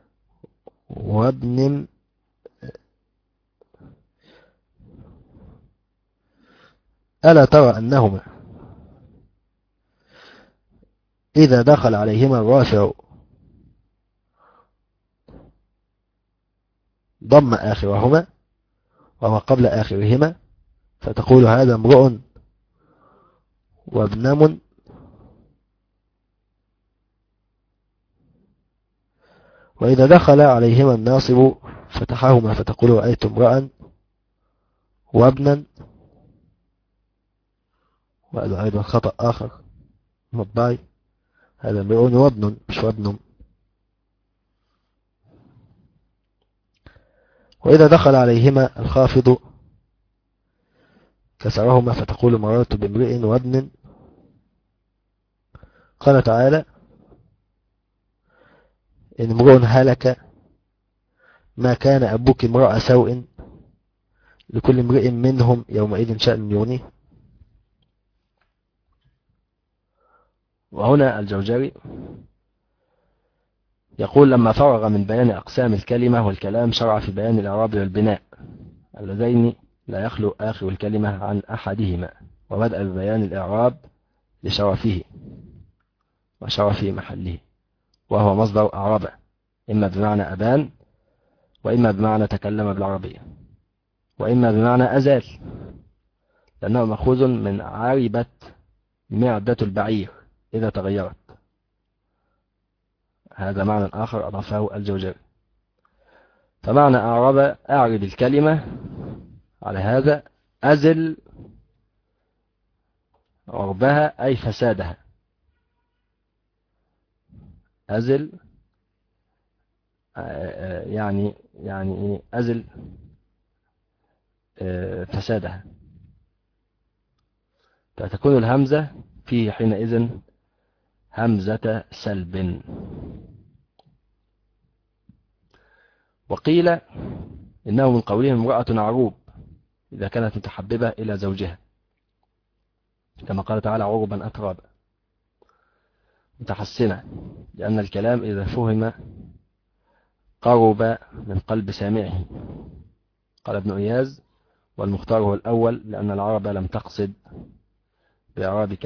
وابن ألا ترى أنهما إذا دخل عليهما الرافع ضم آخرهما وما قبل آخرهما، فتقول هذا امرؤ وابنم، وإذا دخل عليهما الناصب فتحهما فتقول رأيت امرأ وابنا، وهذا أيضا خطأ آخر مطبعي، هذا امرؤ وابن مش وابن. وإذا دخل عليهما الخافض كسرهما فتقول مررت بامرئ وابن. قال تعالى إن امرؤ هلك ما كان أبوك امرأ سوء لكل امرئ منهم يومئذ شأن يغنيه. وهنا الجوجري يقول لما فرغ من بيان أقسام الكلمة والكلام شرع في بيان الإعراب والبناء اللذين لا يخلو آخر الكلمة عن أحدهما، وبدأ ببيان الإعراب لشرفه وشرف محله، وهو مصدر أعرب إما بمعنى أبان، وإما بمعنى تكلم بالعربية، وإما بمعنى أزال، لأنه مأخوذ من عاربة معدة البعير إذا تغيرت. هذا معنى آخر أضافه الجوجري. فمعنى أعرب أعرب الكلمة على هذا أزل عربها أي فسادها، أزل يعني أزل فسادها، فتكون الهمزة فيه حينئذ همزة سلب. وقيل إنه من قولهم امرأة عروب إذا كانت متحببة إلى زوجها، كما قال تعالى عربا أترابا متحسنة، لأن الكلام إذا فهم قرب من قلب سامعه. قال ابن إياز والمختار هو الأول، لأن العرب لم تقصد بإعراب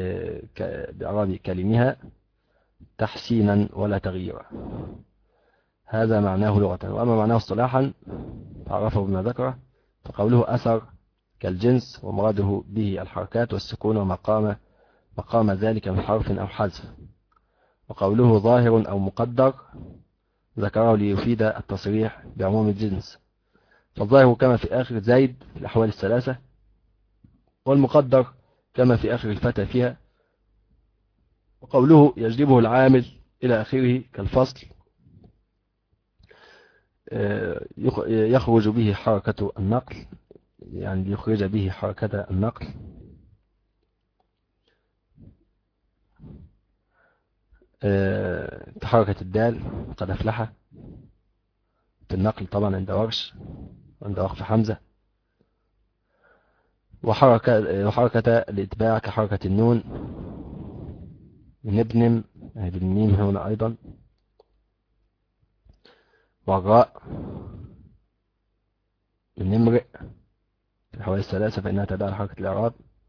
كلمها تحسينا ولا تغييرا، هذا معناه لغة. وأما معناه اصطلاحا عرفه بما ذكره، فقوله أثر كالجنس، ومراده به الحركات والسكون مقام ذلك من حرف أو حذف. وقوله ظاهر أو مقدر ذكره ليفيد التصريح بعموم الجنس، فالظاهر كما في آخر زيد في الأحوال الثلاثة، والمقدر كما في آخر الفتى فيها. وقوله يجلبه العامل إلى آخره كالفصل يخرج به حركة النقل، يعني ليخرج به حركة النقل. كحركة الدال قد أفلح في النقل طبعا عند ورش عند وقف حمزة. وحركة الإتباع كحركة النون نبنم بالميم هنا أيضا. والراء النمرئ في الحوالي الثلاثة فإنها تبع حركة الإعراب.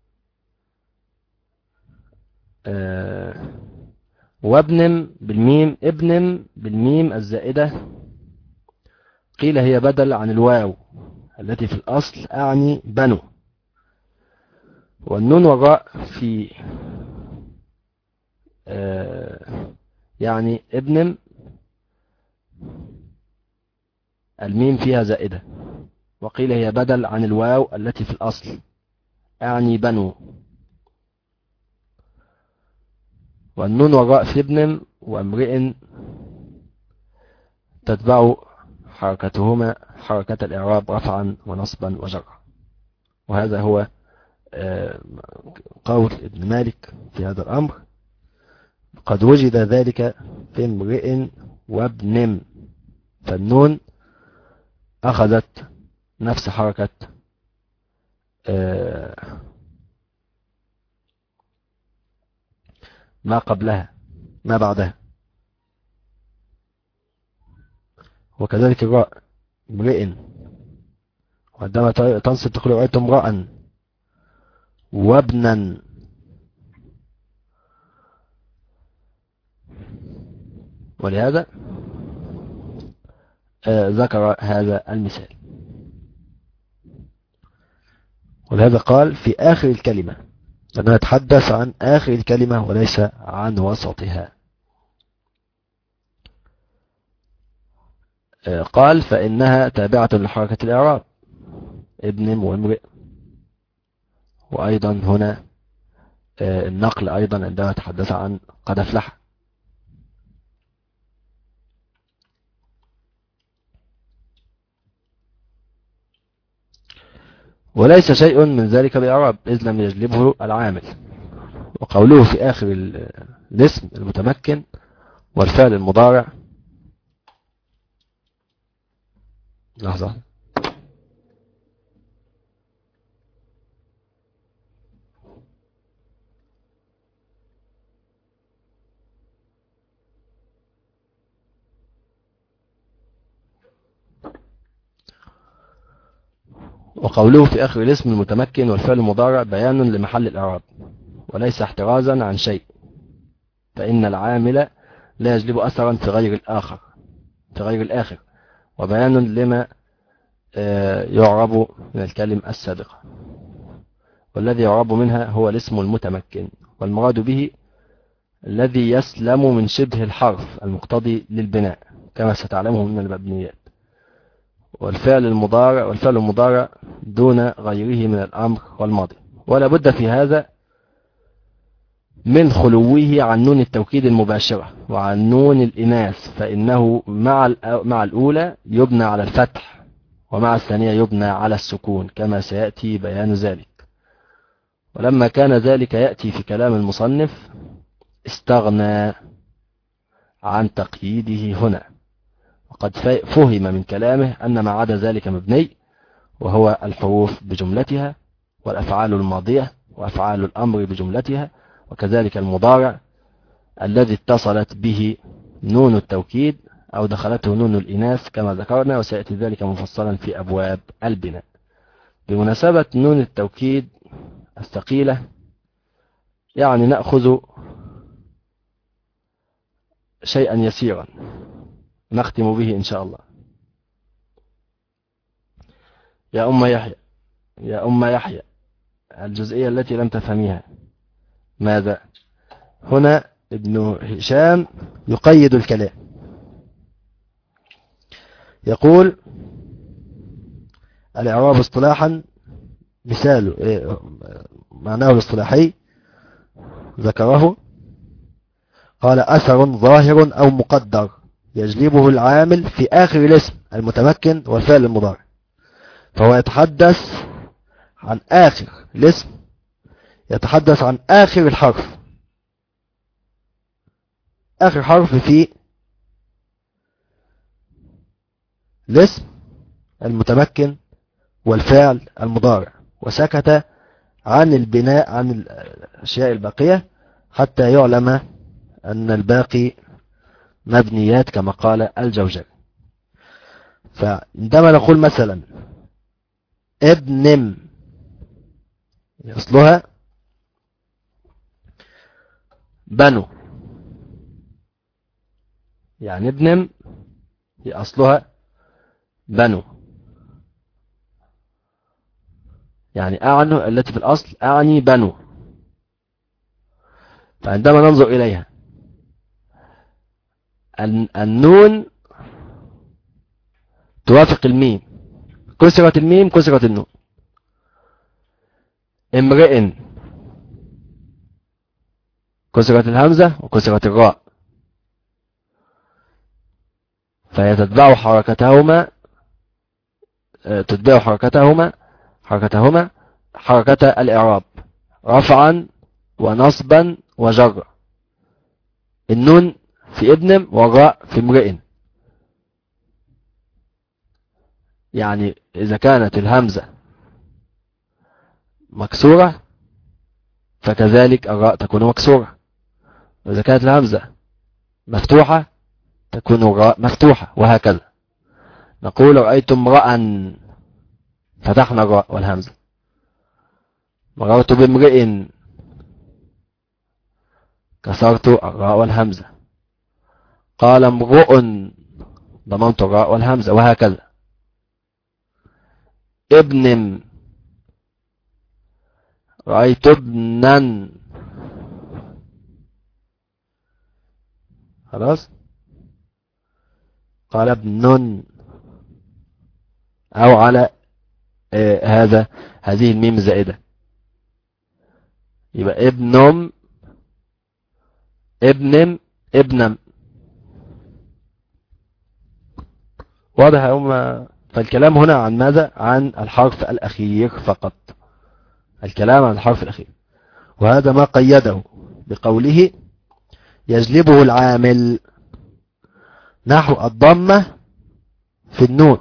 وابنم بالميم، ابنم بالميم الزائدة قيل هي بدل عن الواو التي في الأصل أعني بنو. والنون والراء في يعني ابنم الميم فيها زائدة، وقيل هي بدل عن الواو التي في الأصل أعني بنو. والنون والراء في ابنم وامرئ تتبع حركتهما حركة الإعراب رفعا ونصبا وجرا. وهذا هو قول ابن مالك في هذا الأمر. قد وجد ذلك في امرئ وابنم، فالنون أخذت نفس حركة ما قبلها ما بعدها. وكذلك الراء امرئ، وعندما تنصب تقول رأيت امرأ وابنا. ولهذا ذكر هذا المثال، ولهذا قال في آخر الكلمة، لأنه يتحدث عن آخر الكلمة وليس عن وسطها. قال فإنها تابعة لحركة الإعراب ابن وامرئ. وأيضا هنا النقل أيضا عندما تحدث عن قد أفلح. وليس شيء من ذلك بإعراب إذ لم يجلبه العامل. وقوله في آخر الاسم المتمكن والفعل المضارع. لحظة. وقوله في آخر الاسم المتمكن والفعل المضارع بيان لمحل الإعراب وليس احترازا عن شيء، فإن العامل لا يجلب أثرا في غير الآخر، وبيان لما يعرب من الكلم السابقة. والذي يعرب منها هو الاسم المتمكن، والمراد به الذي يسلم من شبه الحرف المقتضي للبناء كما ستعلمه من المبنيات. والفعل المضارع دون غيره من الأمر والماضي. ولا بد في هذا من خلوه عن نون التوكيد المباشرة وعن نون الإناث، فإنه مع الأولى يبنى على الفتح، ومع الثانية يبنى على السكون كما سيأتي بيان ذلك. ولما كان ذلك يأتي في كلام المصنف استغنى عن تقييده هنا، وقد فهم من كلامه أن ما عدا ذلك مبني، وهو الحروف بجملتها والأفعال الماضية وأفعال الأمر بجملتها، وكذلك المضارع الذي اتصلت به نون التوكيد أو دخلته نون الإناث كما ذكرنا، وسيأتي ذلك مفصلا في أبواب البناء. بمناسبة نون التوكيد الثقيلة يعني نأخذ شيئا يسيرا نختم به إن شاء الله. يا أم يحيى، يا أم يحيى، الجزئية التي لم تفهميها ماذا؟ هنا ابن هشام يقيد الكلام، يقول الإعراب اصطلاحا مثال معناه الاصطلاحي ذكره، قال أثر ظاهر أو مقدر يجلبه العامل في آخر الاسم المتمكن والفعل المضارع، فهو يتحدث عن آخر الاسم، يتحدث عن آخر الحرف، آخر حرف في الاسم المتمكن والفعل المضارع، وسكت عن البناء عن الأشياء الباقية حتى يعلم أن الباقي مبنيات كما قال الجوزجاني. فعندما نقول مثلا ابنم، أصلها بنو، يعني ابنم هي أصلها بنو، يعني أعنو التي في الأصل أعني بنو. فعندما ننظر إليها النون توافق الميم، كسرت الميم كسرت النون. امرئ كسرت الهمزة وكسرت الراء، فيتتبع حركتهما حركة الإعراب رفعا ونصبا وجرا. النون في ابن والراء في امرئ، يعني إذا كانت الهمزة مكسورة فكذلك الراء تكون مكسورة، وإذا كانت الهمزة مفتوحة تكون الراء مفتوحة، وهكذا. نقول رأيت امرأ، فتحنا الراء والهمزة. مررت بامرئ، كسرت الراء والهمزة. قال امرؤ، ضممت الراء والهمزة، وهكذا. ابن، رأيت ابنا، خلاص. قال ابن، أو على هذه الميم زائدة، يبقى ابنم ابنم ابنم. واضح يا أمة؟ فالكلام هنا عن ماذا؟ عن الحرف الأخير فقط، الكلام عن الحرف الأخير. وهذا ما قيده بقوله يجلبه العامل، نحو الضمة في النون.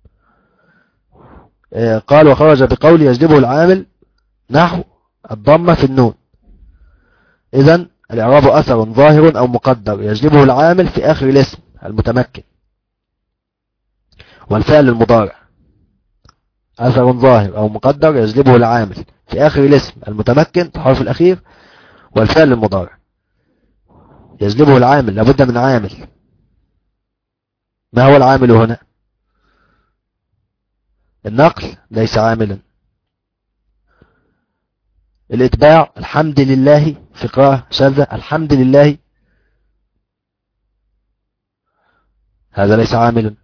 قال وخرج بقول يجلبه العامل نحو الضمة في النون. إذن الإعراب أثر ظاهر أو مقدر يجلبه العامل في آخر الاسم المتمكن والفعل المضارع. أثر ظاهر أو مقدر يجلبه العامل في آخر الاسم المتمكن في الحرف الأخير والفعل المضارع. يجلبه العامل، لابد من عامل. ما هو العامل هنا؟ النقل ليس عاملا. الاتباع، الحمد لله، في قراءة شاذة الحمد لله، هذا ليس عاملا.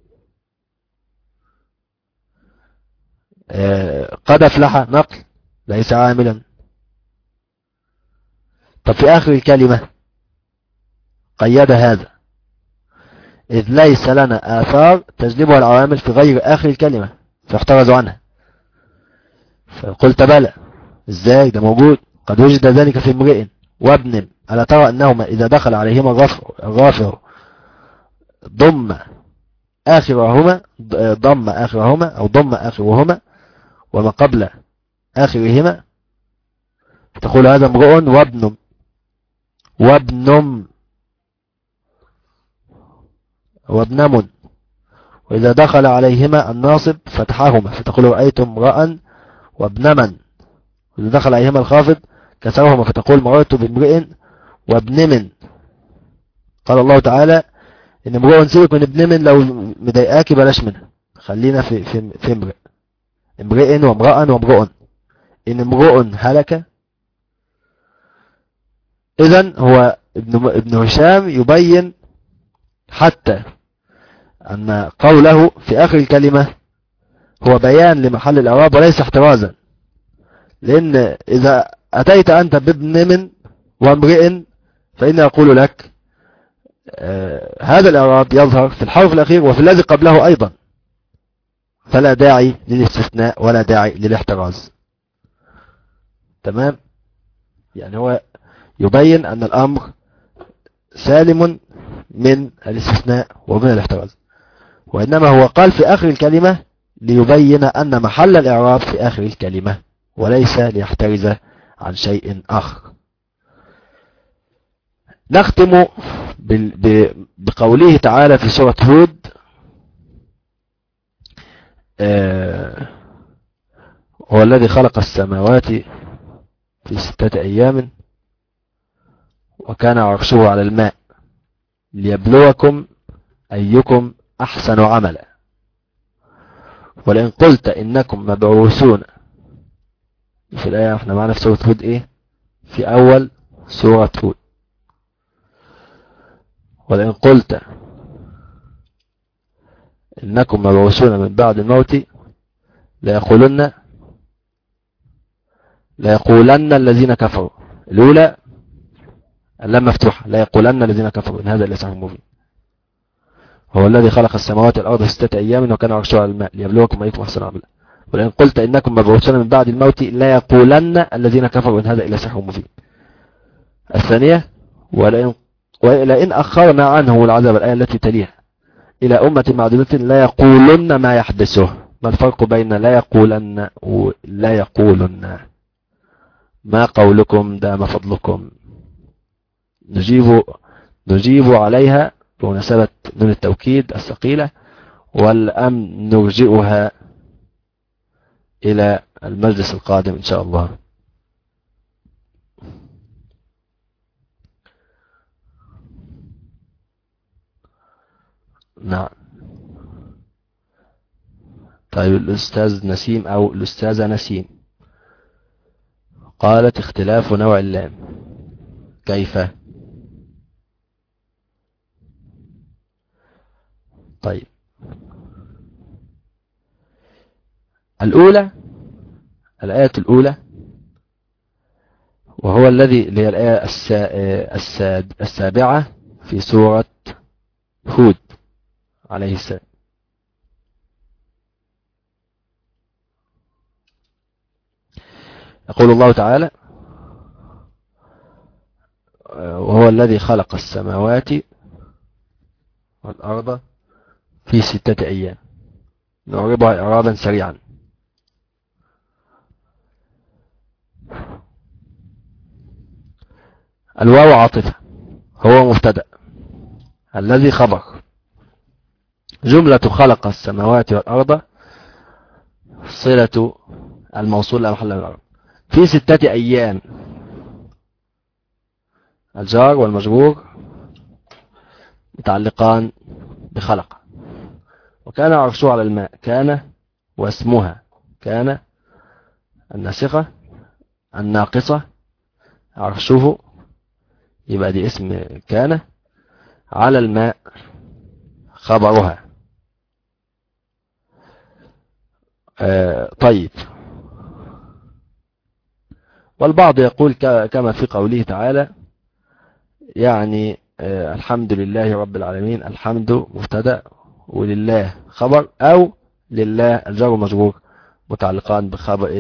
قد افلح، نقل ليس عاملا. طب في آخر الكلمة قيد هذا، إذ ليس لنا آثار تجلبها العوامل في غير آخر الكلمة فاحترزوا عنها. فقلت بلى، ازاي ده موجود؟ قد وجد ذلك في امرئ وابن. ألا ترى أنهما إذا دخل عليهما الرافع ضم آخرهما أو ضم آخرهما وما قبل آخرهما، تقول هذا امرؤ وابنم. وإذا دخل عليهما الناصب فتحهما فتقول رأيت امرأ وابنما. وإذا دخل عليهما الخافض كسرهما فتقول مررت بامرئ وابنم. قال الله تعالى ان امرؤ، سيبك من ابن من، لو مضايقاكي بلاش منها، خلينا في امرئ. امرئ وامرأ وامرؤ. ان امرؤ هلك، اذن هو ابن هشام يبين حتى ان قوله في اخر الكلمة هو بيان لمحل الاعراب وليس احترازا. لان اذا اتيت انت بابن من وامرئ فاني اقول لك هذا الاعراب يظهر في الحرف الاخير وفي الذي قبله ايضا، فلا داعي للاستثناء ولا داعي للاحتراز. تمام؟ يعني هو يبين ان الامر سالم من الاستثناء ومن الاحتراز، وانما هو قال في اخر الكلمة ليبين ان محل الاعراب في اخر الكلمة وليس ليحترز عن شيء اخر. نختم بقوله تعالى في سورة هود: هو الذي خلق السماوات في 6 أيام وكان عرشه على الماء ليبلوكم أيكم أحسن عملا ولئن قلت إنكم مبعوثون. في الآية احنا معنا في سورة هود ايه؟ في أول سورة هود: ولئن قلت إنكم مبعوثون من بعد الموت ليقولن الذين كفروا. الأولى اللام مفتوحة، لا يقولن الذين كفروا إن هذا إلا سحر مبين. هو الذي خلق السماوات والأرض في 6 أيام وكان عرشه على الماء ليبلوكم أيكم أحسن عملا ولئن قلت إنكم مبعوثون من بعد الموت لا يقولن الذين كفروا إن هذا إلا سحر مبين. الثانية: ولئن أخرنا عنهم العذاب، الآية التي تليها، إلى أمة معدودة لا يقولن ما يحبسه. ما الفرق بين لا يقولن ولا يقولن؟ ما قولكم دام فضلكم؟ نجيب عليها بمناسبة نون التوكيد الثقيلة، والأم نرجئها إلى المجلس القادم إن شاء الله. نعم. طيب الأستاذ نسيم أو الأستاذة نسيم قالت: اختلاف نوع اللام كيف؟ طيب الآية الأولى، وهو الذي هي الآية 7 في سورة هود عليه السلام. يقول الله تعالى: وهو الذي خلق السماوات والأرض في 6 أيام. نعربها إعرابا سريعا. الواو عاطفة، هو مبتدأ، الذي خبر، جملة خلق السماوات والأرض صلة الموصول لا محل من الإعراب. في 6 أيام، الجار والمجرور متعلقان بخلق. وكان عرشه على الماء، كان واسمها، كان الناسخة الناقصة، عرشه يبقى دي اسم كان، على الماء خبرها. طيب، والبعض يقول كما في قوله تعالى يعني الحمد لله رب العالمين، الحمد مبتدأ ولله خبر، أو لله الجار والمجرور متعلقان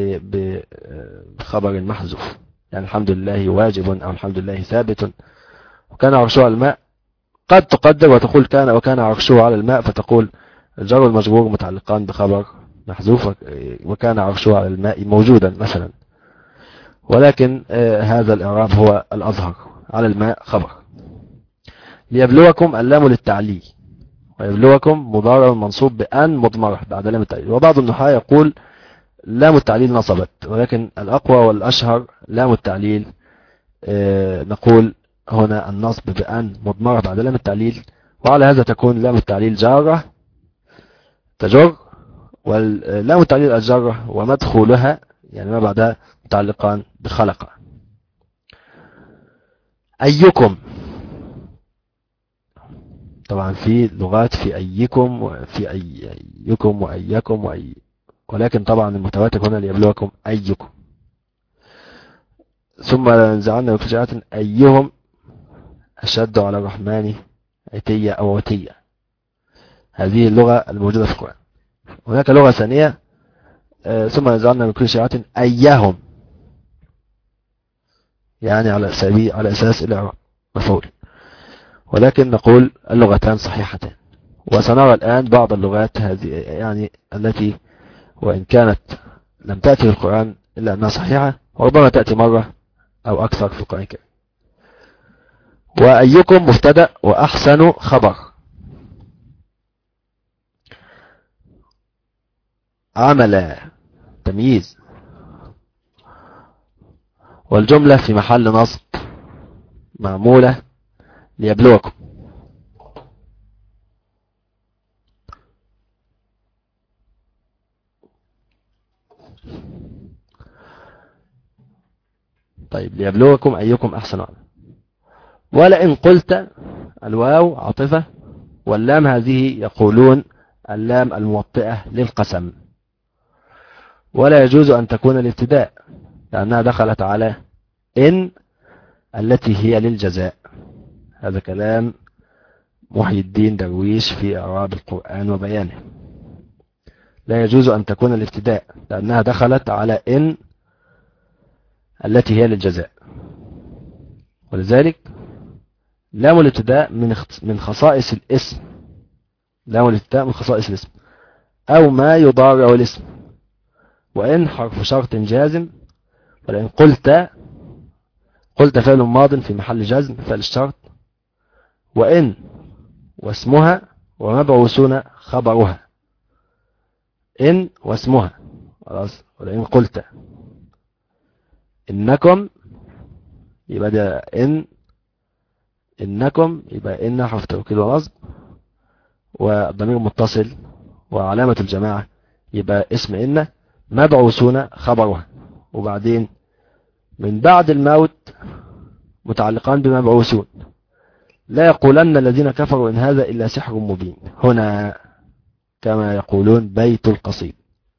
بخبر محذوف، يعني الحمد لله واجب أو الحمد لله ثابت. وكان عرشه على الماء قد تقدر وتقول كان وكان عرشه على الماء، فتقول الجار والمجرور متعلقان بخبر محذوف، وكان عرشه على الماء موجودا مثلا. ولكن هذا الإعراب هو الأظهر، على الماء خبر. ليبلوكم اللام للتعليل، ويبلوكم مضارع منصوب بأن مضمرة بعد لام التعليل. وبعض النحاة يقول لام التعليل نصبت، ولكن الأقوى والأشهر لام التعليل. نقول هنا النصب بأن مضمرة بعد لام التعليل، وعلى هذا تكون لام التعليل جارة تجر، واللام التعليل الجارة ومدخولها يعني ما بعدها متعلقان بخلق. أيكم، طبعا في لغات في أيكم وفي أيكم وأيكم ولكن طبعا المتواتر هنا ليبلوكم أيكم. ثم جعلنا في شجاعة أيهم أشد على الرحمن عتية أو عتية. هذه اللغة الموجودة في القرآن. هناك لغة ثانية ثم جعلنا من كل شيعة أيهم، يعني على أساس الإعراب مفعول، ولكن نقول اللغتان صحيحتان. وسنرى الآن بعض اللغات هذه يعني التي وإن كانت لم تأتي في القرآن إلا أنها صحيحة، وربما تأتي مرة أو أكثر في القرآن الكريم. وأيكم مبتدأ وأحسن خبر. عمل تمييز، والجملة في محل نصب معمولة ليبلوكم. طيب ليبلوكم أيكم أحسن عمل. ولئن قلت، الواو عاطفة، واللام هذه يقولون اللام الموطئة للقسم، ولا يجوز أن تكون الابتداء لأنها دخلت على إن التي هي للجزاء. هذا كلام محي الدين درويش في إعراب القرآن وبيانه. لا يجوز أن تكون الابتداء لأنها دخلت على إن التي هي للجزاء، ولذلك لام الابتداء من خصائص الاسم. لام الابتداء من خصائص الاسم أو ما يضارع الاسم. وإن حرف شرط جازم. ولئن قلت فعل ماض في محل جزم فعل الشرط. وإن واسمها ومبعوثون خبرها. إن واسمها خلاص. ولئن قلت إنكم يبقى ده إنكم يبقى إن حرف توكيد ونصب والضمير متصل وعلامة الجماعة يبقى اسم إن مبعوثون خبرها. وبعدين من بعد الموت متعلقان بمبعوثون. لا يقولن الذين كفروا إن هذا إلا سحر مبين. هنا كما يقولون بيت القصيد.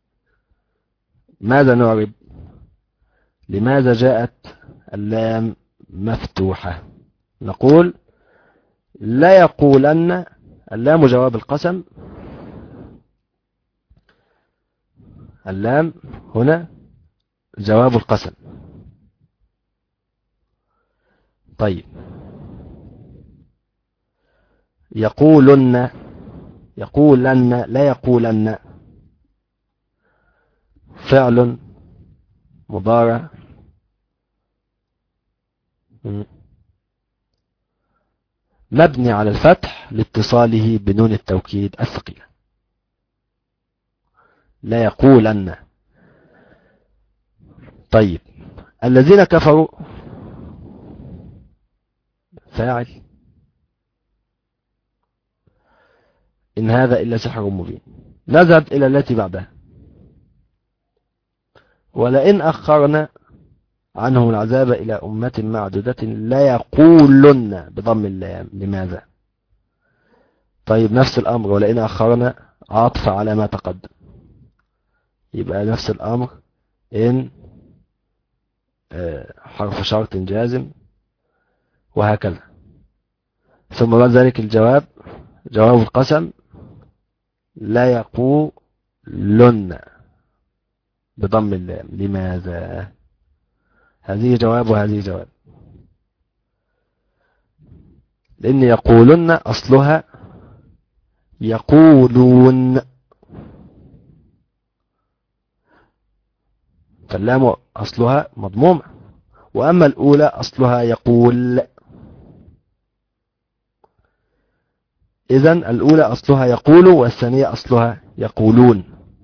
ماذا نعرب؟ لماذا جاءت اللام مفتوحة؟ نقول لا يقولن، اللام جواب القسم. اللام هنا جواب القسم. طيب يقولن لا يقولن فعل مضارع مبني على الفتح لاتصاله بنون التوكيد الثقيلة. لا يقولن. طيب الذين كفروا فاعل إن هذا إلا سحر مبين. نذهب إلى التي بعدها. ولئن أخرنا عنهم العذاب إلى أمة معدودة لا يقولن بضم اللام. لماذا؟ طيب نفس الأمر. ولئن أخرنا عطف على ما تقدم، يبقى نفس الأمر إن حرف شرط جازم وهكذا. ثم بعد ذلك الجواب جواب القسم لا يقولن بضم اللام. لماذا؟ هذه جواب وهذه جواب. لأن يقولن أصلها يقولون، فاللام أصلها مضمومة، وأما الأولى أصلها يقول. إذن الأولى أصلها يقول والثانية أصلها يقولون.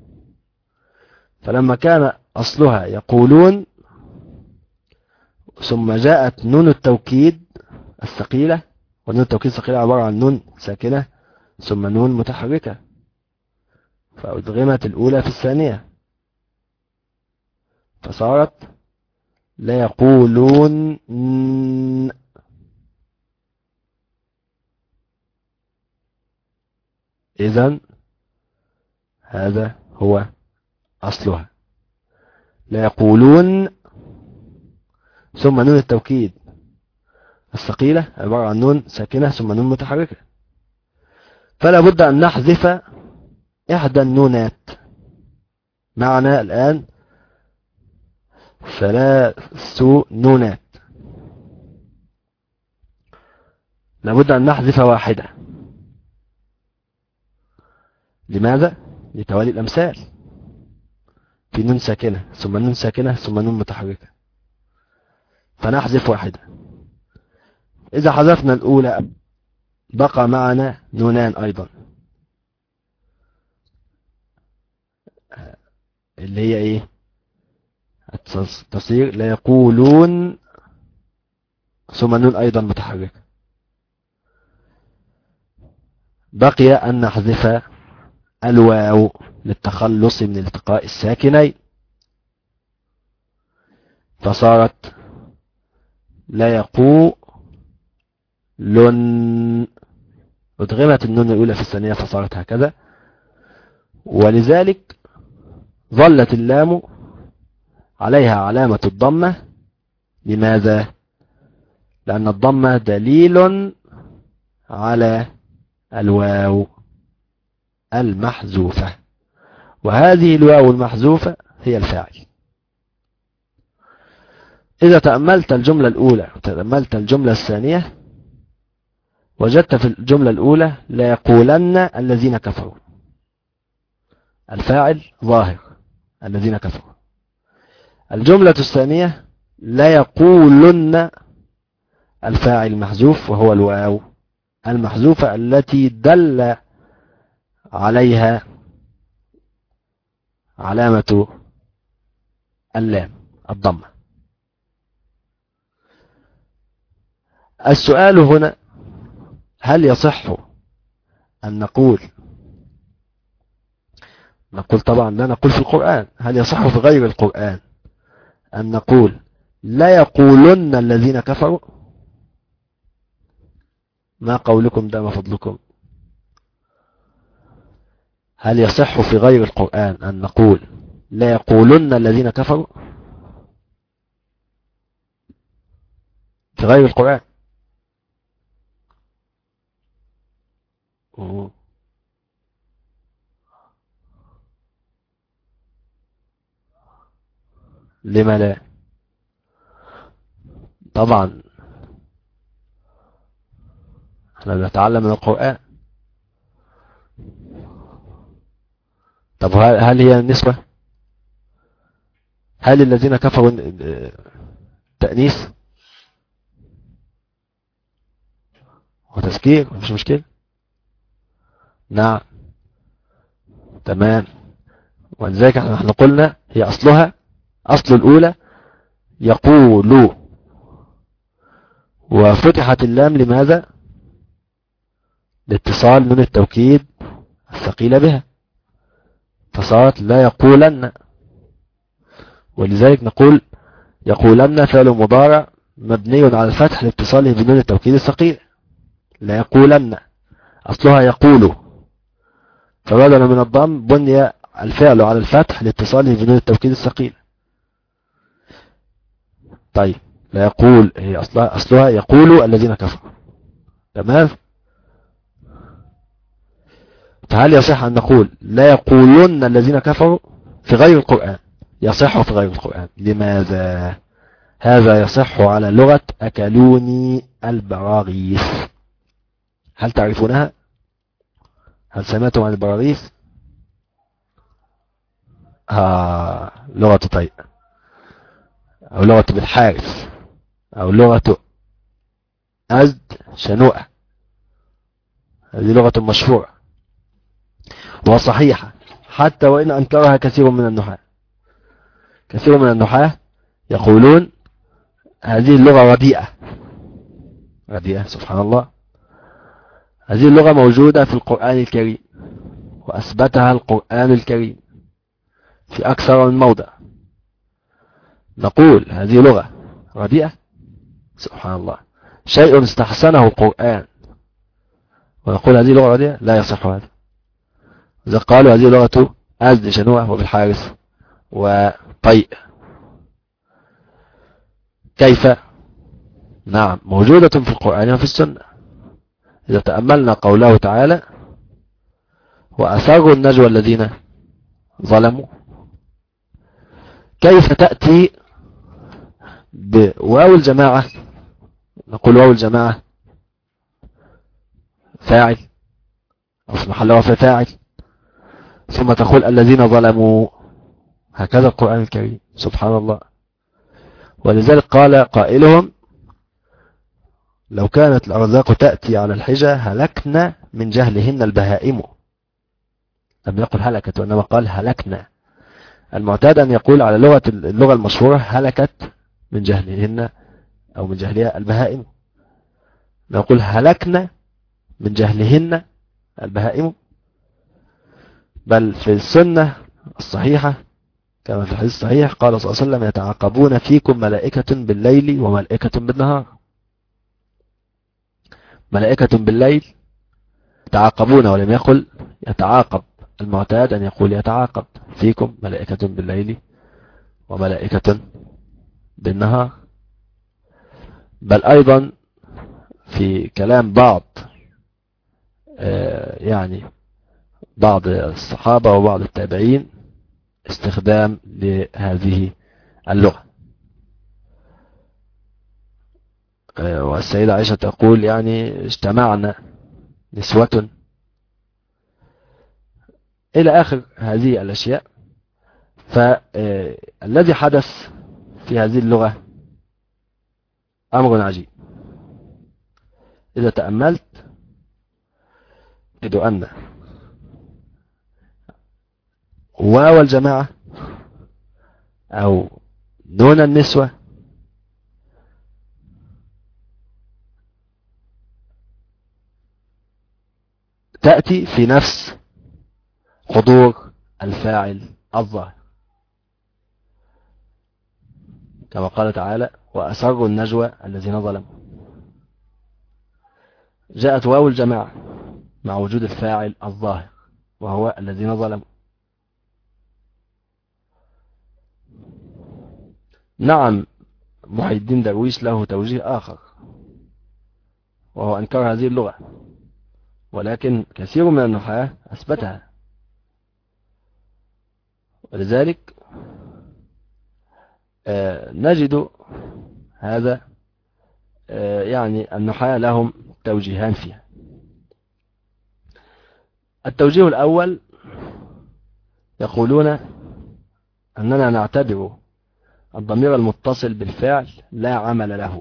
فلما كان أصلها يقولون ثم جاءت نون التوكيد الثقيلة ونون التوكيد الثقيلة عبارة عن نون ساكنة ثم نون متحركة، فأدغمت الأولى في الثانية فصارت لا يقولون. إذن هذا هو أصلها، لا يقولون ثم نون التوكيد الثقيلة عبارة عن نون ساكنة ثم نون متحركة، فلا بد أن نحذف إحدى النونات. معنا الآن 3 نونات، لابد أن نحذف واحدة. لماذا؟ لتوالي الأمثال، في نون ساكنة ثم نون ساكنة ثم نون متحركة، فنحذف واحدة. إذا حذفنا الأولى بقى معنا نونان أيضا، اللي هي إيه؟ تصير لا يقولون ثم نون أيضا متحركة. بقي أن نحذف الواو للتخلص من التقاء الساكنين، فصارت لا يقولون. أدغمت النون الأولى في الثانية فصارت هكذا، ولذلك ظلت اللام عليها علامة الضمة. لماذا؟ لأن الضمة دليل على الواو المحذوفة، وهذه الواو المحذوفة هي الفاعل. إذا تأملت الجملة الأولى وتأملت الجملة الثانية وجدت في الجملة الأولى لا يقولن الذين كفروا، الفاعل ظاهر الذين كفروا. الجملة الثانية لا يقولن، الفاعل محذوف وهو الواو المحذوفة التي دل عليها علامة اللام الضمة. السؤال هنا: هل يصح أن نقول طبعا لا نقول في القرآن، هل يصح في غير القرآن أن نقول لا يقولن الذين كفروا؟ ما قولكم ده، ما فضلكم؟ هل يصح في غير القرآن أن نقول لا يقولن الذين كفروا في غير القرآن؟ لما لا؟ طبعا احنا بنتعلم من القرآن. طب هل هي النسبة؟ هل الذين كفروا تأنيث وتذكير؟ مش مشكلة. نعم تمام، ولذلك احنا قلنا هي أصلها، أصل الأولى يقول، وفتحت اللام لماذا؟ لاتصال من التوكيد الثقيلة بها، فصارت لا يقولن. ولذلك نقول يقولن فعل مضارع مبني على الفتح لاتصاله بنون التوكيد الثقيل. لا يقولن أصلها يقول، فبدلا من الضم بني الفعل على الفتح لاتصاله بنون التوكيد الثقيل. طيب لا يقول هي أصلها يقول الذين كفروا. تمام. فهل يصح أن نقول لا يقولون الذين كفروا في غير القرآن؟ يصح في غير القرآن. لماذا؟ هذا يصح على لغة أكلوني البراغيث. هل تعرفونها؟ هل سمعتم عن البراغيث؟ لغة طيب، أو لغة بالحارث، أو لغة أزد شنوءة. هذه لغة مشهورة وصحيحة، حتى وإن أنكرها كثير من النحاة. كثير من النحاة يقولون هذه اللغة رديئة. رديئة، سبحان الله. هذه اللغة موجودة في القرآن الكريم، وأثبتها القرآن الكريم في أكثر من موضع. نقول هذه لغة رديئة؟ سبحان الله، شيء استحسنه القرآن ونقول هذه لغة رديئة؟ لا يصح هذا. إذا قالوا هذه لغة أزد شنوع وبالحارث وطيء، كيف؟ نعم موجودة في القرآن وفي السنة. إذا تأملنا قوله تعالى وأسروا النجوى الذين ظلموا، كيف تأتي بواو الجماعة؟ نقول واو الجماعة فاعل أو في محل رفع فاعل، ثم تقول الذين ظلموا. هكذا القرآن الكريم سبحان الله. ولذلك قال قائلهم لو كانت الأرزاق تأتي على الحجة هلكنا من جهلهن البهائم. لم يقل هلكت وإنما قال هلكنا. المعتاد أن يقول على اللغة المشهورة هلكت من جهلهن أو من جهلها البهائم، نقول هلكنا من جهلهن البهائم. بل في السنة الصحيحة كما في الحديث الصحيح قال صلى الله عليه وسلم يتعاقبون فيكم ملائكة بالليل وملائكة بالنهار. ملائكة بالليل يتعاقبون ولم يقل يتعاقب. المعتاد أن يقول يتعاقب فيكم ملائكة بالليل وملائكة بالنهار. بل أيضا في كلام بعض الصحابة وبعض التابعين استخدام لهذه اللغة. والسيدة عائشة تقول يعني اجتمعنا نسوة إلى آخر هذه الأشياء. فالذي حدث في هذه اللغة أمر عجيب. إذا تأملت تجد أن واو الجماعة أو نون النسوة تأتي في نفس حضور الفاعل الظاهر، كما قال تعالى وأسروا النجوى الذين ظلموا. جاءت واو الجماعة مع وجود الفاعل الظاهر وهو الذين ظلموا. نعم محي الدين درويش له توجيه آخر وهو أنكر هذه اللغة، ولكن كثير من النحاة أثبتها. ولذلك نجد هذا يعني النحاة لهم توجيهان فيها. التوجيه الأول يقولون أننا نعتبر الضمير المتصل بالفعل لا عمل له،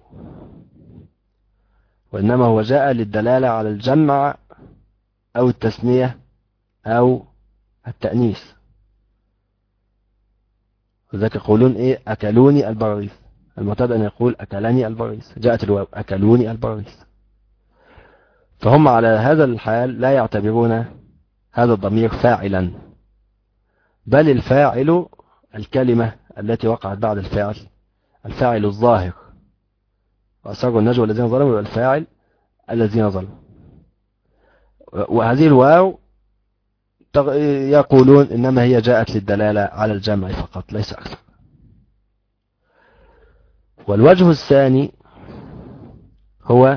وإنما هو جاء للدلالة على الجمع أو التثنية أو التأنيث. وذلك يقولون إيه أكلوني البرغيث. المعتاد أن يقول أكلني البرغيث، جاءت الواو أكلوني البرغيث. فهم على هذا الحال لا يعتبرون هذا الضمير فاعلا، بل الفاعل الكلمة التي وقعت بعد الفاعل، الفاعل الظاهر. وأسروا النجوى الذين ظلموا الفاعل الذين ظلموا. وهذه الواو يقولون إنما هي جاءت للدلالة على الجمع فقط ليس أكثر. والوجه الثاني هو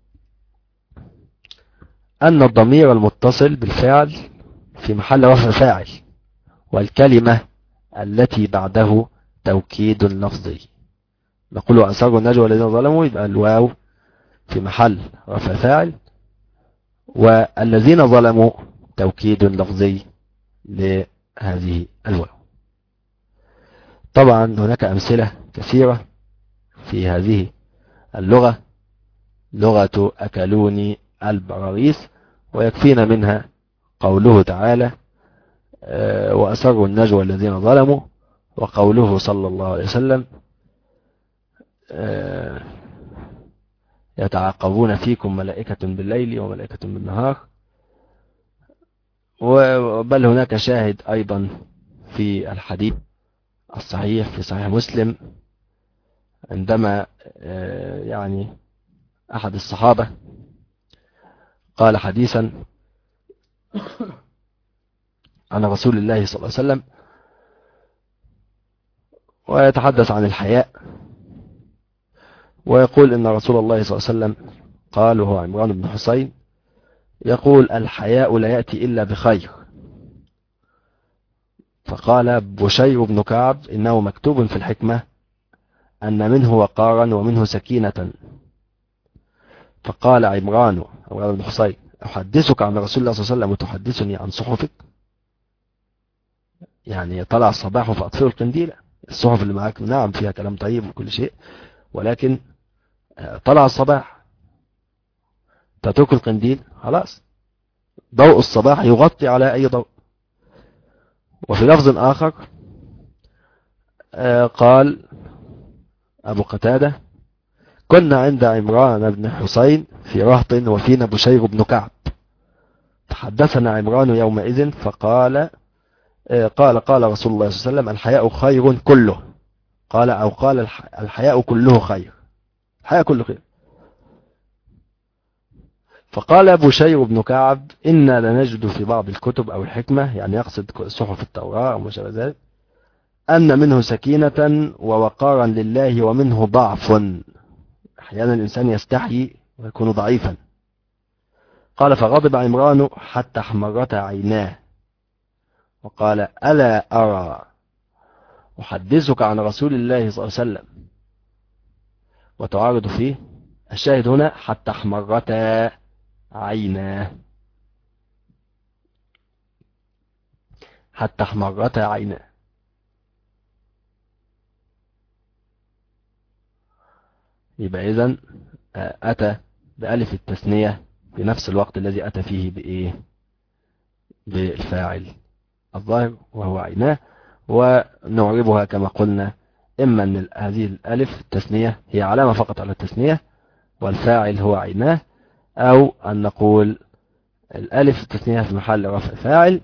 أن الضمير المتصل بالفعل في محل رفع فاعل، والكلمة التي بعده توكيد لفظي. نقول وأسروا النجوى الذين ظلموا، يبقى الواو في محل رفع فاعل، والذين ظلموا توكيد لفظي لهذه الواو. طبعا هناك أمثلة كثيرة في هذه اللغة، لغة أكلوني البراريث، ويكفينا منها قوله تعالى وأسروا النجوى الذين ظلموا، وقوله صلى الله عليه وسلم يتعاقبون فيكم ملائكة بالليل وملائكة بالنهار. بل هناك شاهد أيضا في الحديث الصحيح في صحيح مسلم، عندما يعني أحد الصحابة قال حديثا عن رسول الله صلى الله عليه وسلم ويتحدث عن الحياء، ويقول إن رسول الله صلى الله عليه وسلم قال، وهو عمران بن حسين، يقول: الحياء لا يأتي إلا بخير. فقال بشير بن كعب: إنه مكتوب في الحكمة أن منه وقارا ومنه سكينة. فقال عمران بن حسين: أحدثك عن رسول الله صلى الله عليه وسلم وتحدثني عن صحفك؟ يعني طلع الصباح فأطفئوا القنديل. الصحف اللي معاك نعم فيها كلام طيب وكل شيء، ولكن طلع الصباح تترك القنديل، خلاص ضوء الصباح يغطي على أي ضوء. وفي لفظ آخر قال أبو قتادة: كنا عند عمران بن حسين في رهط وفينا بشير بن كعب، تحدثنا عمران يومئذ فقال قال رسول الله صلى الله عليه وسلم: الحياء خير كله. قال الحياء كله خير، الحياء كله خير. فقال بشير بن كعب: إنا لنجد في بعض الكتب أو الحكمة، يعني يقصد صحف التوراة أو ما شابه ذلك، أن منه سكينة ووقارا لله ومنه ضعف، أحيانا الإنسان يستحيي ويكون ضعيفا. قال: فغضب عمران حتى احمرتا عيناه وقال: ألا أرى أحدثك عن رسول الله صلى الله عليه وسلم وتعارض فيه؟ الشاهد هنا حتى احمرتا عيناه، حتى احمرتا عيناه. يبقى إذن أتى بألف التثنية في نفس الوقت الذي أتى فيه بإيه؟ بالفاعل الظاهر وهو عيناه. ونعربها كما قلنا، إما أن هذه الألف التثنية هي علامة فقط على التثنية والفاعل هو عيناه، أو أن نقول الألف التثنية في محل رفع فاعل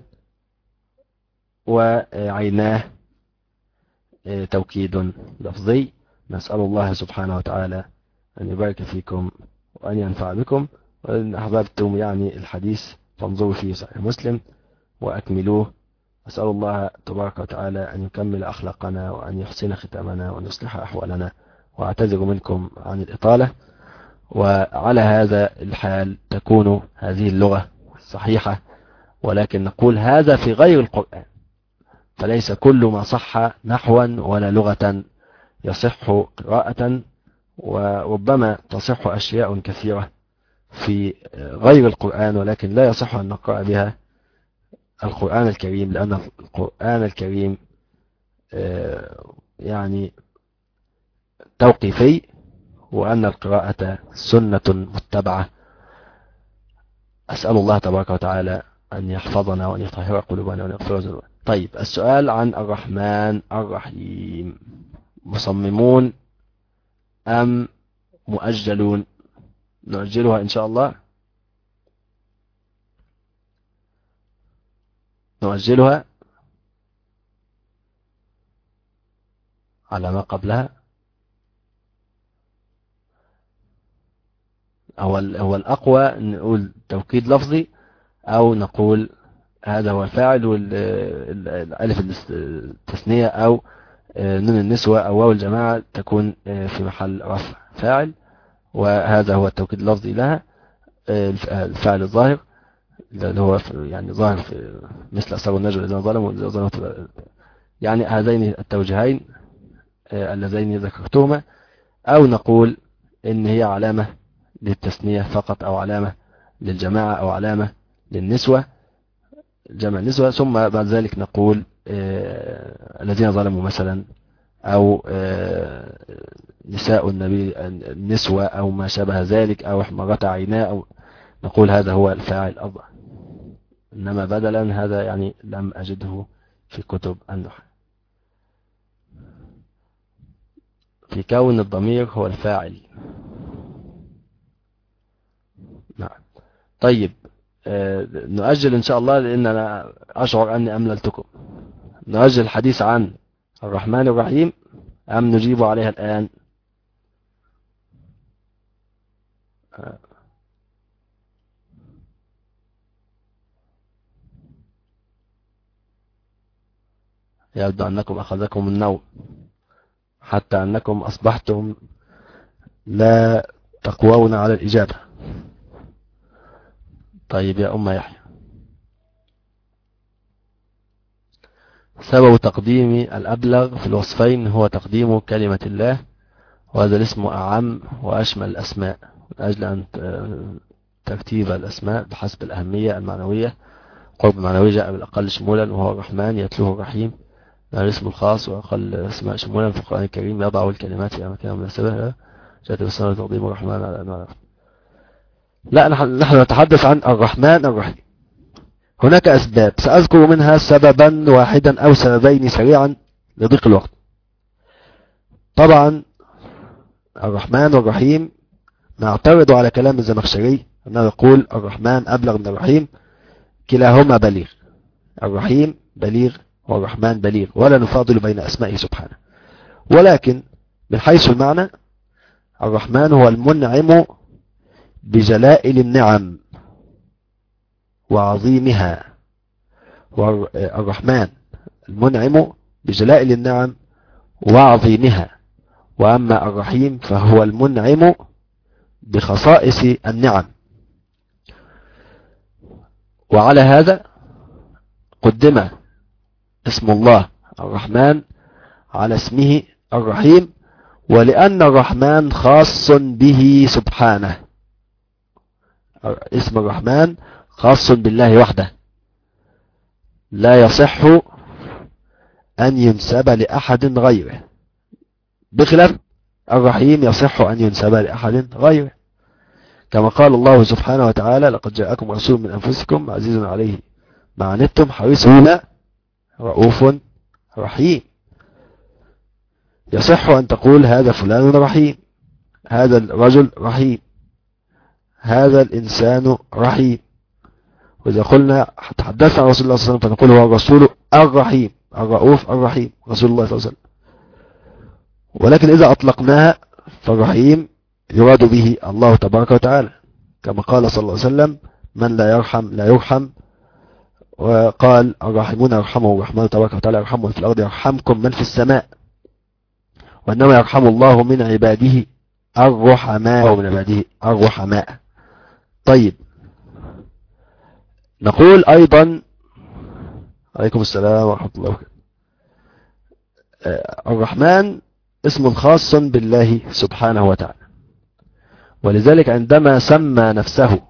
وعيناه توكيد لفظي. نسأل الله سبحانه وتعالى أن يبارك فيكم وأن ينفع بكم. وإن أحببتم يعني الحديث فانظروا في صحيح مسلم وأكملوه. أسأل الله تبارك وتعالى أن يكمل أخلاقنا وأن يحسن ختامنا وأن يصلح أحوالنا، وأعتذر منكم عن الإطالة. وعلى هذا الحال تكون هذه اللغة صحيحة، ولكن نقول هذا في غير القرآن، فليس كل ما صح نحوا ولا لغة يصح قراءة، وربما تصح أشياء كثيرة في غير القرآن ولكن لا يصح أن نقرأ بها القرآن الكريم، لأن القرآن الكريم يعني توقيفي، وأن القراءة سنة متبعة. أسأل الله تبارك وتعالى أن يحفظنا وأن يطهر قلوبنا وأن يغفر ذنوبنا. طيب، السؤال عن الرحمن الرحيم، مصممون أم مؤجلون؟ نؤجلها إن شاء الله، نؤجلها على ما قبلها. هو الأقوى نقول توكيد لفظي، أو نقول هذا هو الفاعل والألف التثنية أو نون النسوة أو واو الجماعة تكون في محل رفع فاعل، وهذا هو التوكيد اللفظي لها. الفاعل الظاهر اللي هو يعني ظاهر في مثل أصحاب النجوى الذين ظلموا، يعني هذين التوجيهين اللذين ذكرتهما. أو نقول إن هي علامة للتثنية فقط، أو علامة للجماعة، أو علامة للنسوة، جمع النسوة. ثم بعد ذلك نقول الذين ظلموا مثلا، أو نساء النبي النسوة أو ما شابه ذلك، أو احمرت عيناه، أو نقول هذا هو الفاعل الظاهر. إنما بدلا هذا يعني لم أجده في كتب النحو. في كون الضمير هو الفاعل، نعم. طيب نؤجل إن شاء الله، لأن أنا أشعر أني أمللتكم. نؤجل الحديث عن الرحمن الرحيم أم نجيب عليها الآن؟ يبدو أنكم أخذكم النوم، حتى أنكم أصبحتم لا تقوون على الإجابة. طيب يا أم يحيى، سبب تقديم الأبلغ في الوصفين هو تقديم كلمة الله، وهذا الاسم أعم وأشمل الأسماء، من أجل أن ترتيب الأسماء بحسب الأهمية المعنوية. قرب المعنوي جاء بالأقل شمولا وهو الرحمن، يتلوه الرحيم. الاسم الخاص وأقل اسماء شمولا في القرآن الكريم، يضع الكلمات في أماكنها مناسبة. جاءت بالسنة تقديم الرحمن على أنواع. لا، نحن نتحدث عن الرحمن الرحيم. هناك أسباب سأذكر منها سببا واحدا أو سببين سريعا لضيق الوقت. طبعا الرحمن والرحيم نعترض على كلام الزمخشري أنه يقول الرحمن أبلغ من الرحيم، كلاهما بليغ. الرحيم بليغ والرحمن بليغ، ولا نفاضل بين أسمائه سبحانه. ولكن من حيث المعنى، الرحمن هو المنعم بجلائل النعم وعظيمها، والرحمن المنعم بجلائل النعم وعظيمها. وأما الرحيم فهو المنعم بخصائص النعم. وعلى هذا قدم اسم الله الرحمن على اسمه الرحيم، ولأن الرحمن خاص به سبحانه. اسم الرحمن خاص بالله وحده، لا يصح أن ينسب لأحد غيره، بخلاف الرحيم يصح أن ينسب لأحد غيره، كما قال الله سبحانه وتعالى: لقد جاءكم رسول من أنفسكم عزيز عليه ما عنتم حريص عليكم رؤوف رحيم. يصح أن تقول هذا فلان رحيم، هذا الرجل رحيم، هذا الإنسان رحيم. وإذا قلنا تحدثنا عن رسول الله صلى الله عليه وسلم فنقول هو الرسول الرحيم الرؤوف الرحيم، رسول الله صلى الله عليه وسلم. ولكن إذا أطلقناها فالرحيم يراد به الله تبارك وتعالى، كما قال صلى الله عليه وسلم: من لا يرحم لا يرحم. وقال: الراحمون يرحمهم الرحمن تبارك وتعالى، يرحم من في الأرض يرحمكم من في السماء. وإنما يرحم الله من عباده الرحماء، ومن عباده الرحماء. طيب، نقول أيضا: عليكم السلام ورحمة الله وبركاته. الرحمن اسم خاص بالله سبحانه وتعالى، ولذلك عندما سمى نفسه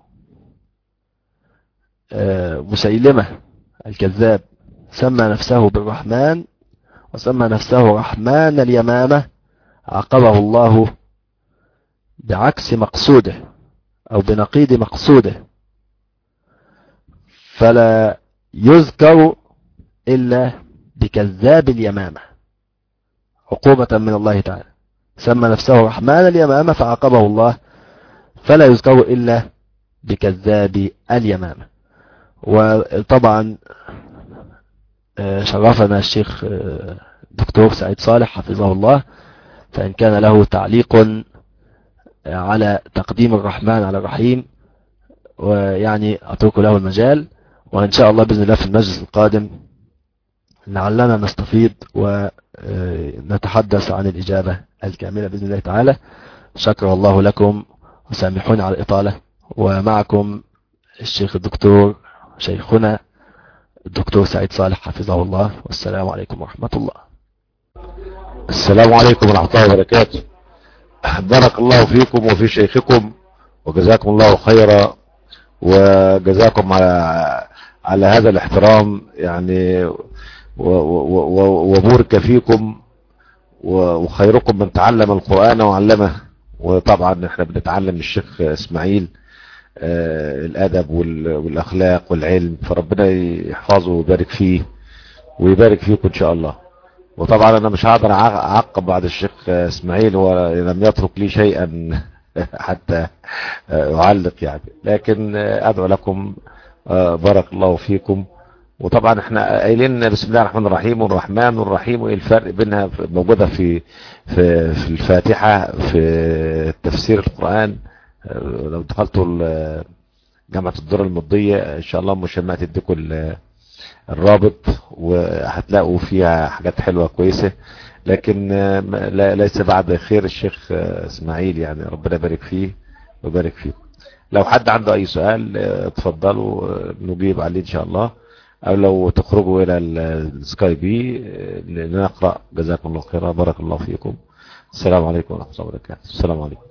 مسيلمة الكذاب، سمى نفسه بالرحمن وسمى نفسه رحمن اليمامة، عاقبه الله بعكس مقصوده أو بنقيض مقصوده، فلا يذكر إلا بكذاب اليمامة عقوبة من الله تعالى. سمى نفسه رحمن اليمامة فعاقبه الله، فلا يذكر إلا بكذاب اليمامة. وطبعا شرفنا الشيخ دكتور سعيد صالح حفظه الله، فإن كان له تعليق على تقديم الرحمن على الرحيم، ويعني أترك له المجال، وإن شاء الله بإذن الله في المجلس القادم لعلنا نستفيض ونتحدث عن الإجابة الكاملة بإذن الله تعالى. شكر الله لكم وسامحوني على الإطالة. ومعكم الشيخ الدكتور شيخنا الدكتور سعيد صالح حفظه الله، والسلام عليكم ورحمة الله. السلام عليكم ورحمة الله وبركاته. بارك الله فيكم وفي شيخكم، وجزاكم الله خيرا، وجزاكم على هذا الاحترام يعني، وبورك فيكم، وخيركم من تعلم القرآن وعلمه. وطبعا احنا بنتعلم من الشيخ اسماعيل الادب والاخلاق والعلم، فربنا يحفظه ويبارك فيه ويبارك فيكم ان شاء الله. وطبعا انا مش هقدر اعقب بعد الشيخ اسماعيل، هو لم يترك لي شيئا حتى أعلق يعني، لكن أدعو لكم بارك الله فيكم. وطبعا احنا قايلين بسم الله الرحمن الرحيم والرحمن والرحيم، وايه الفرق بينها؟ موجودة في الفاتحة في تفسير القرآن. لو دخلتوا جامعة الدرر المضية ان شاء الله مشمعة تديكم الرابط، وهتلاقوا فيها حاجات حلوة كويسة. لكن ليس بعد خير الشيخ اسماعيل، يعني ربنا يبارك فيه ويبارك فيكم. لو حد عنده اي سؤال اتفضلوا نجيب عليه ان شاء الله، او لو تخرجوا الى السكاي بي لنقرأ. جزاكم الله خيرا، بارك الله فيكم. السلام عليكم ورحمة الله وبركاته. السلام عليكم.